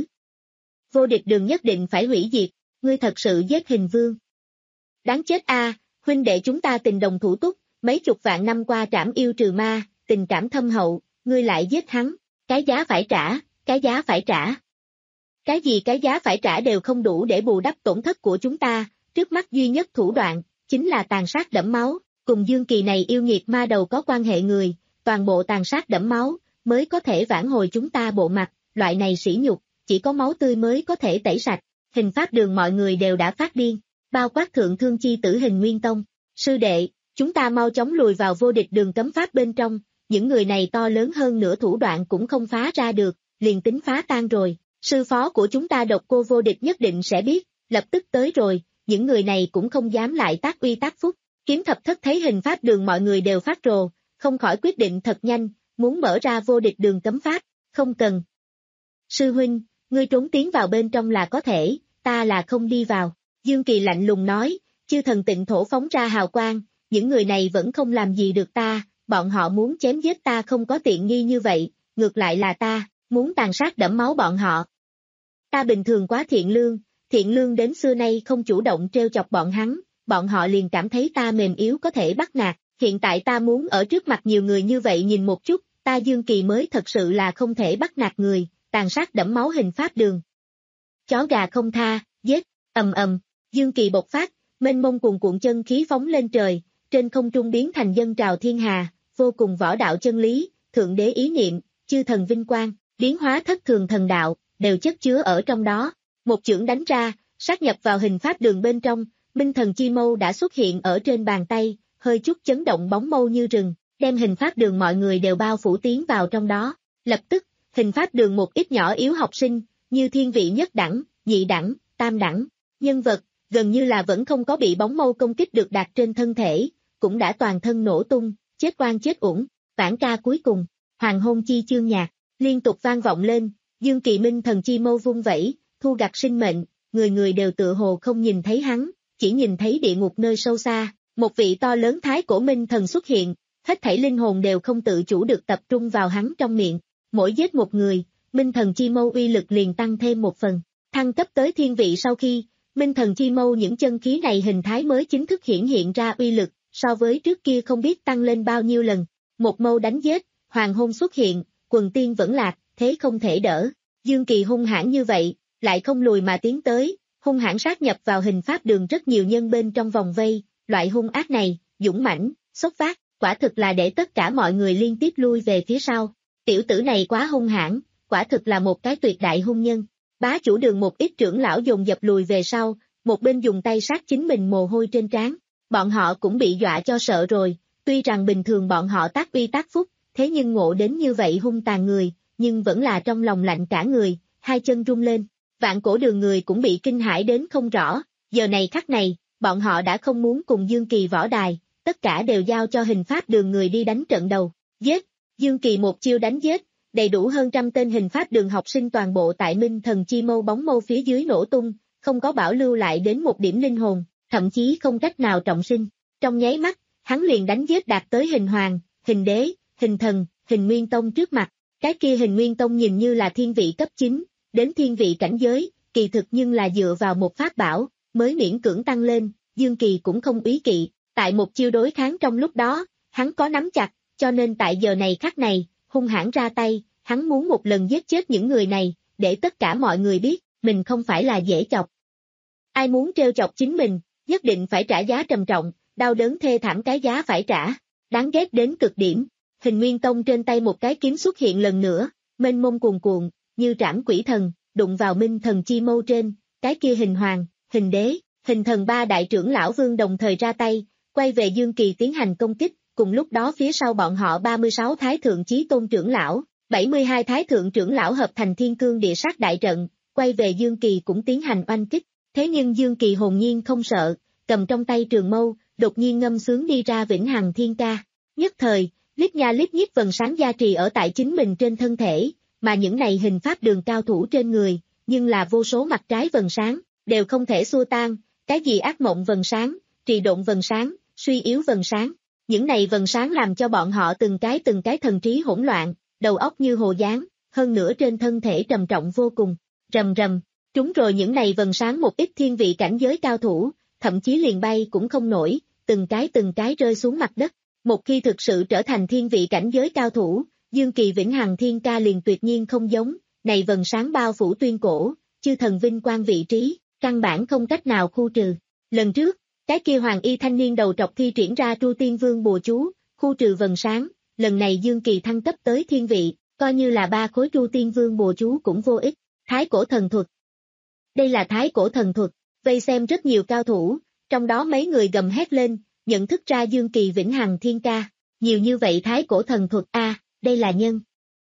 Speaker 2: vô địch Đường nhất định phải hủy diệt, ngươi thật sự giết Hình Vương. Đáng chết a, huynh đệ chúng ta tình đồng thủ túc, mấy chục vạn năm qua trảm yêu trừ ma, tình cảm thâm hậu, ngươi lại giết hắn, cái giá phải trả, cái giá phải trả. Cái gì cái giá phải trả đều không đủ để bù đắp tổn thất của chúng ta, trước mắt duy nhất thủ đoạn, chính là tàn sát đẫm máu, cùng Dương Kỳ này yêu nghiệt ma đầu có quan hệ người, toàn bộ tàn sát đẫm máu, mới có thể vãn hồi chúng ta bộ mặt, loại này sỉ nhục, chỉ có máu tươi mới có thể tẩy sạch, Hình Pháp Đường mọi người đều đã phát điên, bao quát thượng thương chi tử Hình Nguyên Tông, sư đệ, chúng ta mau chóng lùi vào vô địch đường cấm pháp bên trong, những người này to lớn hơn nữa thủ đoạn cũng không phá ra được, liền tính phá tan rồi, sư phó của chúng ta Độc Cô Vô Địch nhất định sẽ biết, lập tức tới rồi, những người này cũng không dám lại tác uy tác phúc, Kiếm Thập Thất thấy Hình Pháp Đường mọi người đều phát rồ, không khỏi quyết định thật nhanh, muốn mở ra vô địch đường cấm pháp, không cần. Sư huynh, ngươi trốn tiến vào bên trong là có thể, ta là không đi vào, Dương Kỳ lạnh lùng nói, chư thần tịnh thổ phóng ra hào quang, những người này vẫn không làm gì được ta, bọn họ muốn chém giết ta không có tiện nghi như vậy, ngược lại là ta, muốn tàn sát đẫm máu bọn họ. Ta bình thường quá thiện lương, thiện lương đến xưa nay không chủ động trêu chọc bọn hắn, bọn họ liền cảm thấy ta mềm yếu có thể bắt nạt, hiện tại ta muốn ở trước mặt nhiều người như vậy nhìn một chút, ta Dương Kỳ mới thật sự là không thể bắt nạt người, tàn sát đẫm máu Hình Pháp Đường. Chó gà không tha, giết, ầm ầm, Dương Kỳ bộc phát, mênh mông cuồn cuộn chân khí phóng lên trời, trên không trung biến thành dân trào thiên hà, vô cùng võ đạo chân lý, thượng đế ý niệm, chư thần vinh quang, biến hóa thất thường thần đạo, đều chất chứa ở trong đó. Một chưởng đánh ra, sát nhập vào Hình Pháp Đường bên trong, Minh Thần Chi Mâu đã xuất hiện ở trên bàn tay, hơi chút chấn động bóng mâu như rừng, đem Hình Pháp Đường mọi người đều bao phủ tiến vào trong đó. Lập tức, Hình Pháp Đường một ít nhỏ yếu học sinh, như thiên vị nhất đẳng, nhị đẳng, tam đẳng, nhân vật, gần như là vẫn không có bị bóng mâu công kích được đạt trên thân thể, cũng đã toàn thân nổ tung, chết oan chết uổng. Vãn ca cuối cùng, hoàng hôn chi chương nhạc, liên tục vang vọng lên, Dương Kỳ Minh Thần Chi Mâu vung vẩy, thu gặt sinh mệnh, người người đều tựa hồ không nhìn thấy hắn, chỉ nhìn thấy địa ngục nơi sâu xa, một vị to lớn thái cổ minh thần xuất hiện, hết thảy linh hồn đều không tự chủ được tập trung vào hắn trong miệng, mỗi giết một người, Minh Thần Chi Mâu uy lực liền tăng thêm một phần, thăng cấp tới thiên vị sau khi, Minh Thần Chi Mâu những chân khí này hình thái mới chính thức hiển hiện ra uy lực, so với trước kia không biết tăng lên bao nhiêu lần, một mâu đánh giết, hoàng hôn xuất hiện, quần tiên vẫn lạc, thế không thể đỡ, Dương Kỳ hung hãn như vậy, lại không lùi mà tiến tới, hung hãn sát nhập vào Hình Pháp Đường rất nhiều nhân bên trong vòng vây, loại hung ác này, dũng mãnh, xốc phát, quả thực là để tất cả mọi người liên tiếp lui về phía sau, tiểu tử này quá hung hãn, quả thực là một cái tuyệt đại hung nhân. Bá chủ Đường một ít trưởng lão dồn dập lùi về sau, một bên dùng tay sát chính mình mồ hôi trên trán, bọn họ cũng bị dọa cho sợ rồi, tuy rằng bình thường bọn họ tác uy tác phúc, thế nhưng ngộ đến như vậy hung tàn người, nhưng vẫn là trong lòng lạnh cả người, hai chân run lên, Vạn Cổ Đường người cũng bị kinh hãi đến không rõ, giờ này khắc này, bọn họ đã không muốn cùng Dương Kỳ võ đài, tất cả đều giao cho Hình Pháp Đường người đi đánh trận đầu, giết, Dương Kỳ một chiêu đánh giết, đầy đủ hơn trăm tên Hình Pháp Đường học sinh toàn bộ tại Minh Thần Chi Mâu bóng mâu phía dưới nổ tung, không có bảo lưu lại đến một điểm linh hồn, thậm chí không cách nào trọng sinh, trong nháy mắt, hắn liền đánh giết đạt tới Hình Hoàng, Hình Đế, Hình Thần, Hình Nguyên Tông trước mặt, cái kia Hình Nguyên Tông nhìn như là thiên vị cấp chín, đến thiên vị cảnh giới, kỳ thực nhưng là dựa vào một pháp bảo, mới miễn cưỡng tăng lên, Dương Kỳ cũng không úy kỵ, tại một chiêu đối kháng trong lúc đó, hắn có nắm chặt, cho nên tại giờ này khắc này, hung hãn ra tay, hắn muốn một lần giết chết những người này, để tất cả mọi người biết, mình không phải là dễ chọc. Ai muốn trêu chọc chính mình, nhất định phải trả giá trầm trọng, đau đớn thê thảm cái giá phải trả, đáng ghét đến cực điểm. Hình Nguyên Tông trên tay một cái kiếm xuất hiện lần nữa, mênh mông cuồn cuộn, như trảm quỷ thần, đụng vào Minh Thần Chi Mâu trên, cái kia Hình Hoàng, Hình Đế, Hình Thần ba đại trưởng lão vương đồng thời ra tay, quay về Dương Kỳ tiến hành công kích, cùng lúc đó phía sau bọn họ ba mươi sáu Thái Thượng Chí Tôn trưởng lão, bảy mươi hai Thái Thượng trưởng lão hợp thành Thiên Cương Địa Sát đại trận, quay về Dương Kỳ cũng tiến hành oanh kích, thế nhưng Dương Kỳ hồn nhiên không sợ, cầm trong tay trường mâu, đột nhiên ngâm sướng đi ra Vĩnh Hằng Thiên Ca. Nhất thời, lít nha lít nhít vầng sáng gia trì ở tại chính mình trên thân thể, mà những này hình pháp đường cao thủ trên người, nhưng là vô số mặt trái vầng sáng, đều không thể xua tan, cái gì ác mộng vầng sáng, trì độn vầng sáng, suy yếu vầng sáng. Những này vầng sáng làm cho bọn họ từng cái từng cái thần trí hỗn loạn, đầu óc như hồ gián, hơn nữa trên thân thể trầm trọng vô cùng, rầm rầm, trúng rồi những này vầng sáng một ít thiên vị cảnh giới cao thủ, thậm chí liền bay cũng không nổi, từng cái từng cái rơi xuống mặt đất. Một khi thực sự trở thành thiên vị cảnh giới cao thủ, Dương Kỳ Vĩnh Hằng Thiên Ca liền tuyệt nhiên không giống, này vầng sáng bao phủ tuyên cổ, chư thần vinh quang vị trí, căn bản không cách nào khu trừ. Lần trước, cái kia hoàng y thanh niên đầu trọc thi triển ra Tru Tiên Vương bùa chú, khu trừ vầng sáng, lần này Dương Kỳ thăng cấp tới thiên vị, coi như là ba khối Tru Tiên Vương bùa chú cũng vô ích. Thái cổ thần thuật. Đây là thái cổ thần thuật, vây xem rất nhiều cao thủ, trong đó mấy người gầm hét lên, nhận thức ra Dương Kỳ Vĩnh Hằng Thiên Ca, nhiều như vậy thái cổ thần thuật a, à, đây là nhân.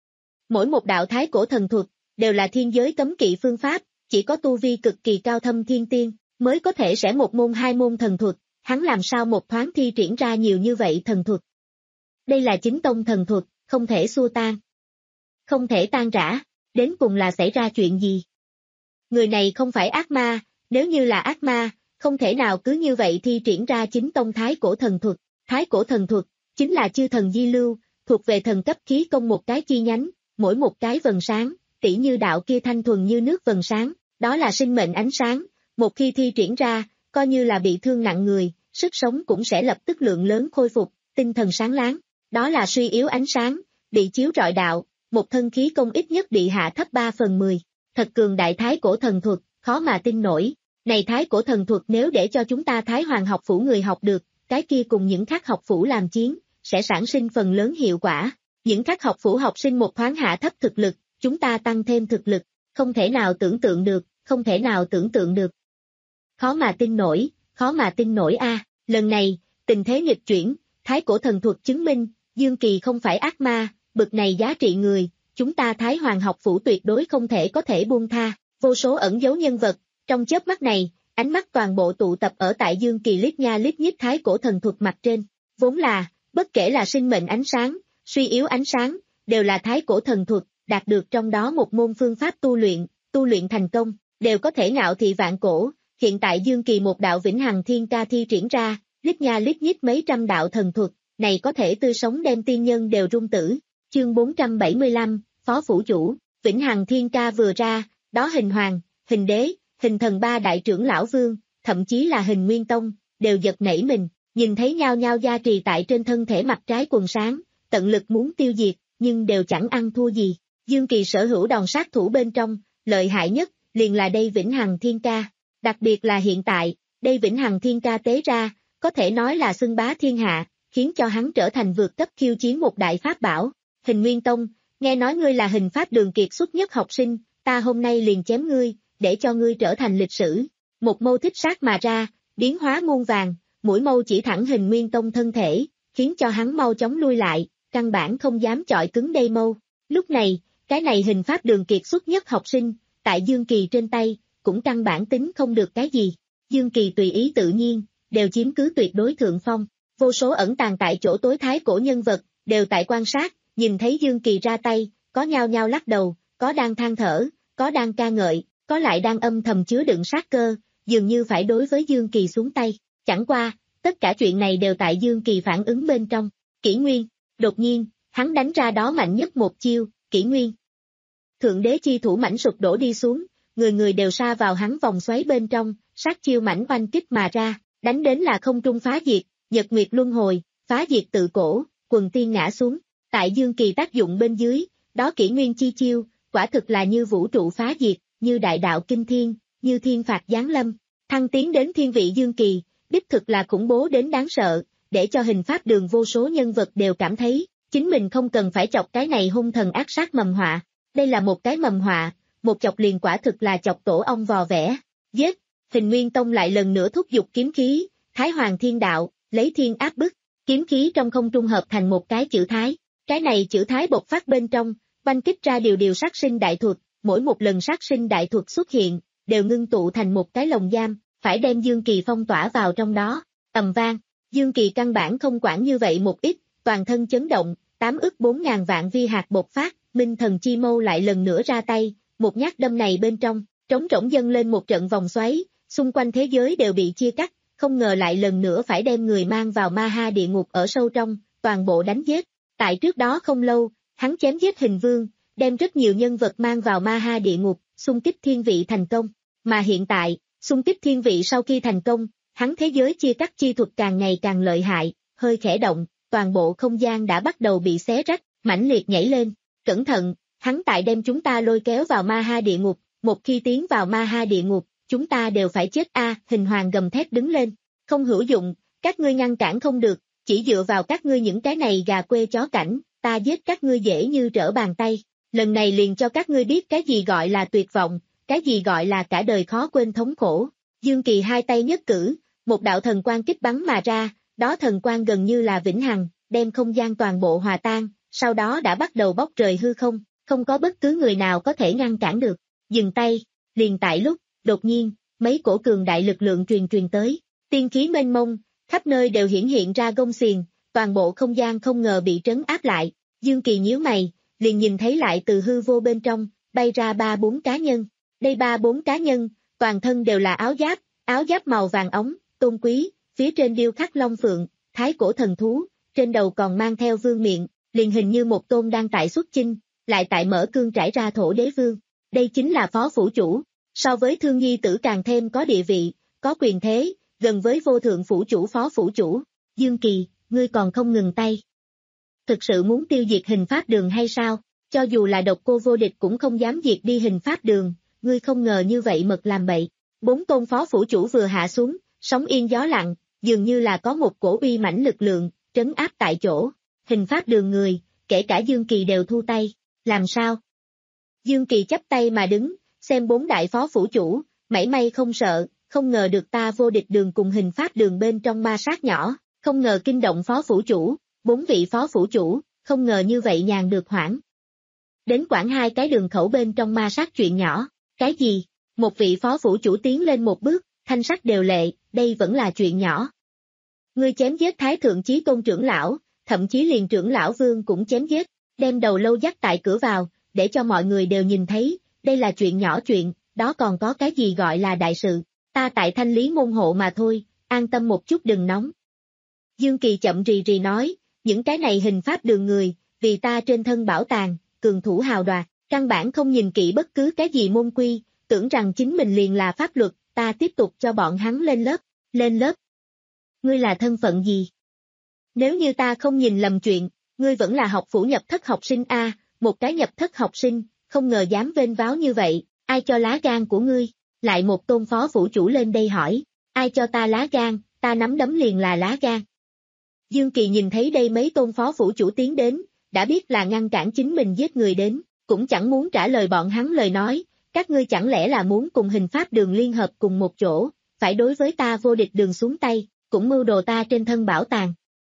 Speaker 2: Mỗi một đạo thái cổ thần thuật, đều là thiên giới cấm kỵ phương pháp, chỉ có tu vi cực kỳ cao thâm thiên tiên, mới có thể sẽ một môn hai môn thần thuật, hắn làm sao một thoáng thi triển ra nhiều như vậy thần thuật. Đây là chính tông thần thuật, không thể xua tan. Không thể tan rã, đến cùng là xảy ra chuyện gì? Người này không phải ác ma, nếu như là ác ma, không thể nào cứ như vậy thi triển ra chính tông thái cổ thần thuật. Thái cổ thần thuật, chính là chư thần di lưu, thuộc về thần cấp khí công một cái chi nhánh, mỗi một cái vầng sáng, tỉ như đạo kia thanh thuần như nước vầng sáng, đó là sinh mệnh ánh sáng, một khi thi triển ra, coi như là bị thương nặng người, sức sống cũng sẽ lập tức lượng lớn khôi phục, tinh thần sáng láng, đó là suy yếu ánh sáng, bị chiếu rọi đạo, một thân khí công ít nhất bị hạ thấp ba phần mười, thật cường đại thái cổ thần thuật, khó mà tin nổi. Này thái cổ thần thuật nếu để cho chúng ta Thái Hoàng học phủ người học được, cái kia cùng những khác học phủ làm chiến, sẽ sản sinh phần lớn hiệu quả. Những khác học phủ học sinh một thoáng hạ thấp thực lực, chúng ta tăng thêm thực lực, không thể nào tưởng tượng được, không thể nào tưởng tượng được. Khó mà tin nổi, khó mà tin nổi a. À. Lần này, tình thế nghịch chuyển, thái cổ thần thuật chứng minh, Dương Kỳ không phải ác ma, bực này giá trị người, chúng ta Thái Hoàng học phủ tuyệt đối không thể có thể buông tha, vô số ẩn dấu nhân vật. Trong chớp mắt này, ánh mắt toàn bộ tụ tập ở tại Dương Kỳ lít nha lít nhít thái cổ thần thuật mặt trên, vốn là, bất kể là sinh mệnh ánh sáng, suy yếu ánh sáng, đều là thái cổ thần thuật, đạt được trong đó một môn phương pháp tu luyện, tu luyện thành công, đều có thể ngạo thị vạn cổ. Hiện tại Dương Kỳ một đạo Vĩnh Hằng Thiên Ca thi triển ra, lít nha lít nhít mấy trăm đạo thần thuật, này có thể tươi sống đem tiên nhân đều rung tử. Chương bốn trăm bảy mươi lăm, Phó Phủ Chủ, Vĩnh Hằng Thiên Ca vừa ra, đó Hình Hoàng, Hình Đế, Hình Thần ba đại trưởng lão vương, thậm chí là Hình Nguyên Tông, đều giật nảy mình, nhìn thấy nhao nhao gia trì tại trên thân thể mặt trái quần sáng, tận lực muốn tiêu diệt, nhưng đều chẳng ăn thua gì. Dương Kỳ sở hữu đòn sát thủ bên trong, lợi hại nhất, liền là đây Vĩnh Hằng Thiên Ca. Đặc biệt là hiện tại, đây Vĩnh Hằng Thiên Ca tế ra, có thể nói là xưng bá thiên hạ, khiến cho hắn trở thành vượt cấp khiêu chiến một đại pháp bảo. Hình Nguyên Tông, nghe nói ngươi là hình pháp đường kiệt xuất nhất học sinh, ta hôm nay liền chém ngươi, để cho ngươi trở thành lịch sử. Một mâu thích sát mà ra, biến hóa muôn vàng, mũi mâu chỉ thẳng Hình Nguyên Tông thân thể, khiến cho hắn mau chóng lui lại, căn bản không dám chọi cứng đây mâu. Lúc này, cái này hình pháp đường kiệt xuất nhất học sinh, tại Dương Kỳ trên tay, cũng căn bản tính không được cái gì. Dương Kỳ tùy ý tự nhiên, đều chiếm cứ tuyệt đối thượng phong. Vô số ẩn tàng tại chỗ tối thái cổ nhân vật, đều tại quan sát, nhìn thấy Dương Kỳ ra tay, có nhao nhao lắc đầu, có đang than thở, có đang ca ngợi, có lại đang âm thầm chứa đựng sát cơ, dường như phải đối với Dương Kỳ xuống tay. Chẳng qua, tất cả chuyện này đều tại Dương Kỳ phản ứng bên trong. Kỷ Nguyên, đột nhiên, hắn đánh ra đó mạnh nhất một chiêu, Kỷ Nguyên. Thượng đế chi thủ mảnh sụp đổ đi xuống, người người đều sa vào hắn vòng xoáy bên trong, sát chiêu mảnh oanh kích mà ra, đánh đến là không trung phá diệt, nhật nguyệt luân hồi, phá diệt tự cổ, quần tiên ngã xuống. Tại Dương Kỳ tác dụng bên dưới, đó Kỷ Nguyên chi chiêu, quả thực là như vũ trụ phá diệt, như đại đạo kinh thiên, như thiên phạt giáng lâm. Thăng tiến đến thiên vị Dương Kỳ, đích thực là khủng bố đến đáng sợ, để cho hình pháp đường vô số nhân vật đều cảm thấy, chính mình không cần phải chọc cái này hung thần ác sát mầm họa. Đây là một cái mầm họa, một chọc liền quả thực là chọc tổ ong vò vẽ. Giết, Hình Nguyên Tông lại lần nữa thúc giục kiếm khí, Thái Hoàng Thiên Đạo, lấy thiên áp bức, kiếm khí trong không trung hợp thành một cái chữ Thái. Cái này chữ Thái bộc phát bên trong, oanh kích ra điều điều sát sinh đại thuật, mỗi một lần sát sinh đại thuật xuất hiện, đều ngưng tụ thành một cái lồng giam, phải đem Dương Kỳ phong tỏa vào trong đó. Ầm vang, Dương Kỳ căn bản không quản như vậy một ít, toàn thân chấn động, tám ức bốn ngàn vạn vi hạt bộc phát, Minh Thần Chi Mâu lại lần nữa ra tay, một nhát đâm này bên trong, trống rỗng dâng lên một trận vòng xoáy, xung quanh thế giới đều bị chia cắt, không ngờ lại lần nữa phải đem người mang vào ma ha địa ngục ở sâu trong, toàn bộ đánh giết. Tại trước đó không lâu, hắn chém giết Hình Vương, đem rất nhiều nhân vật mang vào ma ha địa ngục, xung kích thiên vị thành công. Mà hiện tại, xung kích thiên vị sau khi thành công, hắn thế giới chia cắt chi thuật càng ngày càng lợi hại, hơi khẽ động, toàn bộ không gian đã bắt đầu bị xé rách, mãnh liệt nhảy lên. Cẩn thận, hắn tại đem chúng ta lôi kéo vào ma ha địa ngục, một khi tiến vào ma ha địa ngục, chúng ta đều phải chết a. Hình Hoàng gầm thét đứng lên, không hữu dụng, các ngươi ngăn cản không được, chỉ dựa vào các ngươi những cái này gà quê chó cảnh, ta giết các ngươi dễ như trở bàn tay, lần này liền cho các ngươi biết cái gì gọi là tuyệt vọng, cái gì gọi là cả đời khó quên thống khổ. Dương Kỳ hai tay nhất cử, một đạo thần quang kích bắn mà ra, đó thần quang gần như là vĩnh hằng, đem không gian toàn bộ hòa tan, sau đó đã bắt đầu bốc rời hư không, không có bất cứ người nào có thể ngăn cản được. Dừng tay, liền tại lúc, đột nhiên, mấy cổ cường đại lực lượng truyền truyền tới, tiên khí mênh mông, khắp nơi đều hiển hiện ra gông xiềng, toàn bộ không gian không ngờ bị trấn áp lại. Dương Kỳ nhíu mày, liền nhìn thấy lại từ hư vô bên trong, bay ra ba bốn cá nhân. Đây ba bốn cá nhân, toàn thân đều là áo giáp, áo giáp màu vàng ống, tôn quý, phía trên điêu khắc long phượng, thái cổ thần thú, trên đầu còn mang theo vương miện, liền hình như một tôn đang tại xuất chinh, lại tại mở cương trải ra thổ đế vương. Đây chính là phó phủ chủ, so với Thương Nhi Tử càng thêm có địa vị, có quyền thế, gần với vô thượng phủ chủ phó phủ chủ. Dương Kỳ, ngươi còn không ngừng tay. Thực sự muốn tiêu diệt hình pháp đường hay sao? Cho dù là độc cô vô địch cũng không dám diệt đi hình pháp đường, ngươi không ngờ như vậy mật làm bậy. Bốn tôn phó phủ chủ vừa hạ xuống, sóng yên gió lặng, dường như là có một cổ uy mãnh lực lượng, trấn áp tại chỗ. Hình pháp đường người, kể cả Dương Kỳ đều thu tay. Làm sao? Dương Kỳ chắp tay mà đứng, xem bốn đại phó phủ chủ, mảy may không sợ, không ngờ được ta vô địch đường cùng hình pháp đường bên trong ma sát nhỏ, không ngờ kinh động phó phủ chủ, bốn vị phó phủ chủ, không ngờ như vậy nhàn được hoảng. Đến quản hai cái đường khẩu bên trong ma sát chuyện nhỏ, cái gì? Một vị phó phủ chủ tiến lên một bước, thanh sắc đều lệ, đây vẫn là chuyện nhỏ. Ngươi chém giết Thái Thượng Chí Tôn trưởng lão, thậm chí liền trưởng lão vương cũng chém giết, đem đầu lâu dắt tại cửa vào, để cho mọi người đều nhìn thấy, đây là chuyện nhỏ chuyện, đó còn có cái gì gọi là đại sự, ta tại thanh lý môn hộ mà thôi, an tâm một chút đừng nóng. Dương Kỳ chậm rì rì nói, những cái này hình pháp đường người, vì ta trên thân bảo tàng, cường thủ hào đoạt, căn bản không nhìn kỹ bất cứ cái gì môn quy, tưởng rằng chính mình liền là pháp luật, ta tiếp tục cho bọn hắn lên lớp, lên lớp. Ngươi là thân phận gì? Nếu như ta không nhìn lầm chuyện, ngươi vẫn là học phủ nhập thất học sinh A, một cái nhập thất học sinh, không ngờ dám vênh váo như vậy, ai cho lá gan của ngươi? Lại một tôn phó phủ chủ lên đây hỏi, ai cho ta lá gan, ta nắm đấm liền là lá gan. Dương Kỳ nhìn thấy đây mấy tôn phó phủ chủ tiến đến, đã biết là ngăn cản chính mình giết người đến, cũng chẳng muốn trả lời bọn hắn lời nói, các ngươi chẳng lẽ là muốn cùng hình pháp đường liên hợp cùng một chỗ, phải đối với ta vô địch đường xuống tay, cũng mưu đồ ta trên thân bảo tàng.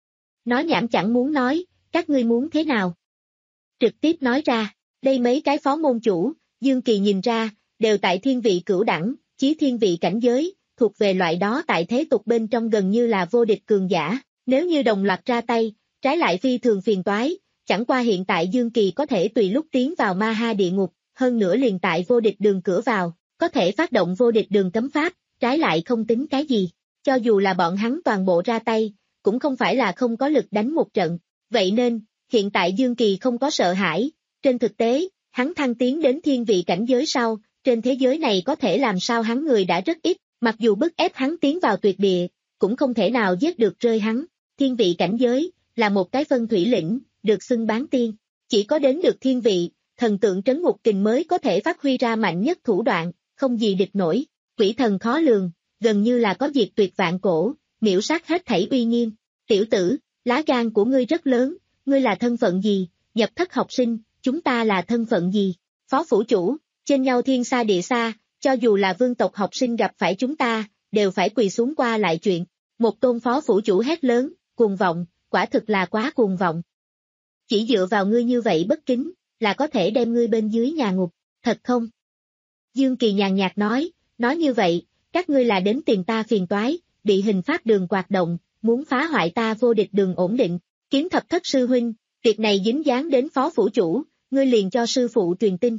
Speaker 2: Nói nhảm chẳng muốn nói, các ngươi muốn thế nào? Trực tiếp nói ra, đây mấy cái phó môn chủ, Dương Kỳ nhìn ra, đều tại thiên vị cửu đẳng, chí thiên vị cảnh giới, thuộc về loại đó tại thế tục bên trong gần như là vô địch cường giả, nếu như đồng loạt ra tay, trái lại phi thường phiền toái, chẳng qua hiện tại Dương Kỳ có thể tùy lúc tiến vào ma ha địa ngục, hơn nữa liền tại vô địch đường cửa vào, có thể phát động vô địch đường cấm pháp, trái lại không tính cái gì, cho dù là bọn hắn toàn bộ ra tay, cũng không phải là không có lực đánh một trận, vậy nên, hiện tại Dương Kỳ không có sợ hãi, trên thực tế, hắn thăng tiến đến thiên vị cảnh giới sau, trên thế giới này có thể làm sao hắn người đã rất ít, mặc dù bức ép hắn tiến vào tuyệt địa, cũng không thể nào giết được rơi hắn, thiên vị cảnh giới, là một cái phân thủy lĩnh, được xưng bán tiên, chỉ có đến được thiên vị, thần tượng trấn ngục kình mới có thể phát huy ra mạnh nhất thủ đoạn, không gì địch nổi, quỷ thần khó lường, gần như là có diệt tuyệt vạn cổ, miễu sát hết thảy uy nghiêm. Tiểu tử, lá gan của ngươi rất lớn, ngươi là thân phận gì, nhập thất học sinh, chúng ta là thân phận gì? Phó phủ chủ, trên nhau thiên xa địa xa, cho dù là vương tộc học sinh gặp phải chúng ta, đều phải quỳ xuống qua lại chuyện. Một tôn phó phủ chủ hét lớn, cuồng vọng, quả thực là quá cuồng vọng. Chỉ dựa vào ngươi như vậy bất kính, là có thể đem ngươi bên dưới nhà ngục, thật không? Dương Kỳ nhàn nhạt nói, nói như vậy, các ngươi là đến tìm ta phiền toái, bị hình pháp đường quạt động, muốn phá hoại ta vô địch đường ổn định. Kiếm thập thất sư huynh, việc này dính dáng đến phó phủ chủ, ngươi liền cho sư phụ truyền tin.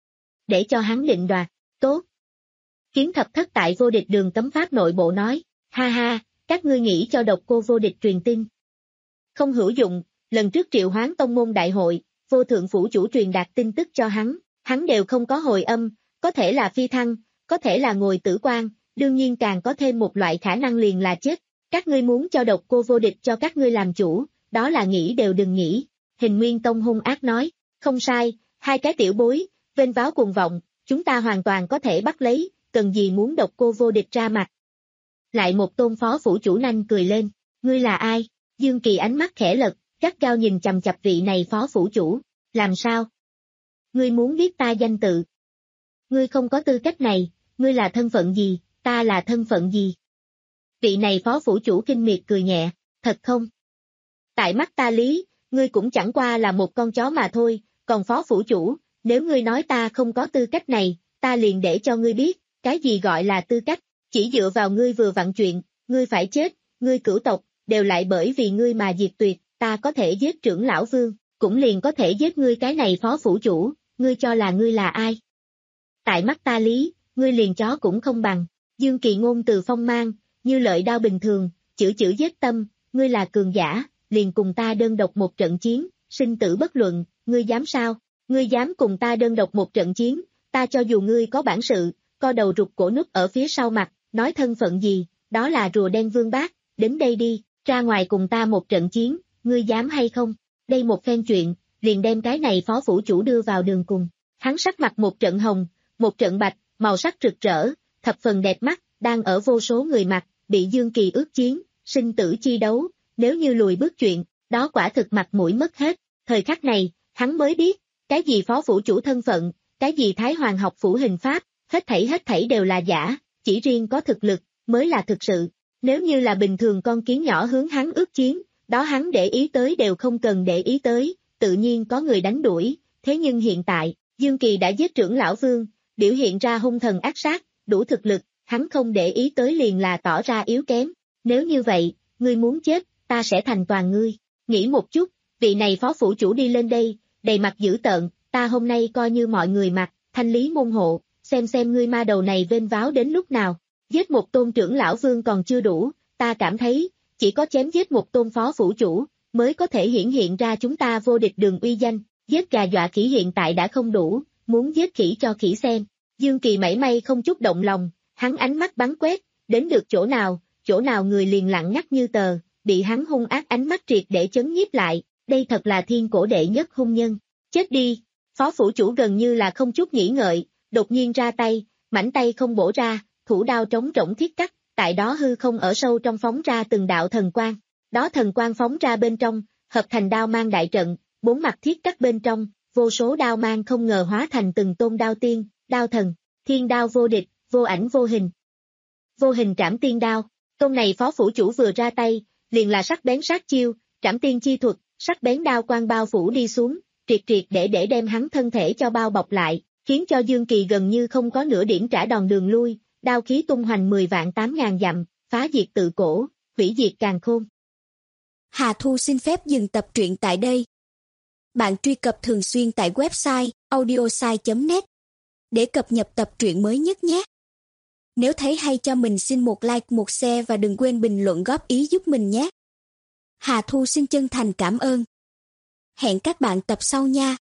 Speaker 2: Để cho hắn định đoạt, tốt. Kiếm thập thất tại vô địch đường cấm pháp nội bộ nói, ha ha, các ngươi nghĩ cho độc cô vô địch truyền tin. Không hữu dụng, lần trước triệu hoán tông môn đại hội, vô thượng phủ chủ truyền đạt tin tức cho hắn, hắn đều không có hồi âm, có thể là phi thăng, có thể là ngồi tử quan, đương nhiên càng có thêm một loại khả năng liền là chết. Các ngươi muốn cho độc cô vô địch cho các ngươi làm chủ, đó là nghĩ đều đừng nghĩ. Hình Nguyên Tông hung ác nói, không sai, hai cái tiểu bối, vênh váo cuồng vọng, chúng ta hoàn toàn có thể bắt lấy, cần gì muốn độc cô vô địch ra mặt. Lại một tôn phó phủ chủ nanh cười lên, ngươi là ai? Dương Kỳ ánh mắt khẽ lật, gắt gao nhìn chằm chằm vị này phó phủ chủ, làm sao? Ngươi muốn biết ta danh tự? Ngươi không có tư cách này, ngươi là thân phận gì, ta là thân phận gì? Vị này phó phủ chủ kinh miệt cười nhẹ, thật không? Tại mắt ta lý, ngươi cũng chẳng qua là một con chó mà thôi, còn phó phủ chủ, nếu ngươi nói ta không có tư cách này, ta liền để cho ngươi biết, cái gì gọi là tư cách, chỉ dựa vào ngươi vừa vặn chuyện, ngươi phải chết, ngươi cửu tộc, đều lại bởi vì ngươi mà diệt tuyệt, ta có thể giết trưởng lão vương, cũng liền có thể giết ngươi cái này phó phủ chủ, ngươi cho là ngươi là ai? Tại mắt ta lý, ngươi liền chó cũng không bằng. Dương Kỳ ngôn từ phong mang, như lợi đao bình thường, chữ chữ giết tâm, ngươi là cường giả, liền cùng ta đơn độc một trận chiến, sinh tử bất luận, ngươi dám sao? Ngươi dám cùng ta đơn độc một trận chiến, ta cho dù ngươi có bản sự, co đầu rụt cổ núp ở phía sau mặt, nói thân phận gì, đó là rùa đen vương bác, đến đây đi, ra ngoài cùng ta một trận chiến, ngươi dám hay không? Đây một phen chuyện, liền đem cái này phó phủ chủ đưa vào đường cùng. Hắn sắc mặt một trận hồng, một trận bạch, màu sắc rực rỡ, thập phần đẹp mắt, đang ở vô số người mặt, bị Dương Kỳ ước chiến, sinh tử chi đấu, nếu như lùi bước chuyện, đó quả thực mặt mũi mất hết. Thời khắc này, hắn mới biết, cái gì phó phủ chủ thân phận, cái gì Thái Hoàng học phủ hình pháp, hết thảy hết thảy đều là giả, chỉ riêng có thực lực, mới là thực sự. Nếu như là bình thường con kiến nhỏ hướng hắn ước chiến, đó hắn để ý tới đều không cần để ý tới, tự nhiên có người đánh đuổi, thế nhưng hiện tại, Dương Kỳ đã giết trưởng lão vương, biểu hiện ra hung thần ác sát, đủ thực lực, hắn không để ý tới liền là tỏ ra yếu kém. Nếu như vậy, ngươi muốn chết, ta sẽ thành toàn ngươi. Nghĩ một chút, vị này phó phủ chủ đi lên đây, đầy mặt dữ tợn, ta hôm nay coi như mọi người mặt, thanh lý môn hộ, xem xem ngươi ma đầu này vênh váo đến lúc nào. Giết một tôn trưởng lão vương còn chưa đủ, ta cảm thấy, chỉ có chém giết một tôn phó phủ chủ, mới có thể hiển hiện ra chúng ta vô địch đường uy danh. Giết gà dọa khỉ hiện tại đã không đủ, muốn giết khỉ cho khỉ xem. Dương Kỳ mảy may không chút động lòng, hắn ánh mắt bắn quét, đến được chỗ nào, chỗ nào người liền lặng ngắt như tờ, bị hắn hung ác ánh mắt triệt để chấn nhiếp lại, đây thật là thiên cổ đệ nhất hung nhân. Chết đi, phó phủ chủ gần như là không chút nghĩ ngợi, đột nhiên ra tay, mảnh tay không bổ ra, thủ đao trống rỗng thiết cắt, tại đó hư không ở sâu trong phóng ra từng đạo thần quang, đó thần quang phóng ra bên trong, hợp thành đao mang đại trận, bốn mặt thiết cắt bên trong, vô số đao mang không ngờ hóa thành từng tôn đao tiên, đao thần, thiên đao vô địch, vô ảnh vô hình. Vô hình trảm tiên đao, tôn này phó phủ chủ vừa ra tay, liền là sắc bén sát chiêu, trảm tiên chi thuật, sắc bén đao quang bao phủ đi xuống, triệt triệt để để đem hắn thân thể cho bao bọc lại, khiến cho Dương Kỳ gần như không có nửa điểm trả đòn đường lui, đao khí tung hoành mười vạn tám ngàn dặm, phá diệt tự cổ, hủy diệt càn khôn.
Speaker 3: Hà Thu xin phép dừng tập truyện tại đây. Bạn truy cập thường xuyên tại website audiosai chấm net để cập nhật tập truyện mới nhất nhé. Nếu thấy hay cho mình xin một like, một share và đừng quên bình luận góp ý giúp mình nhé. Hà Thu xin chân thành cảm ơn. Hẹn các bạn tập sau nha.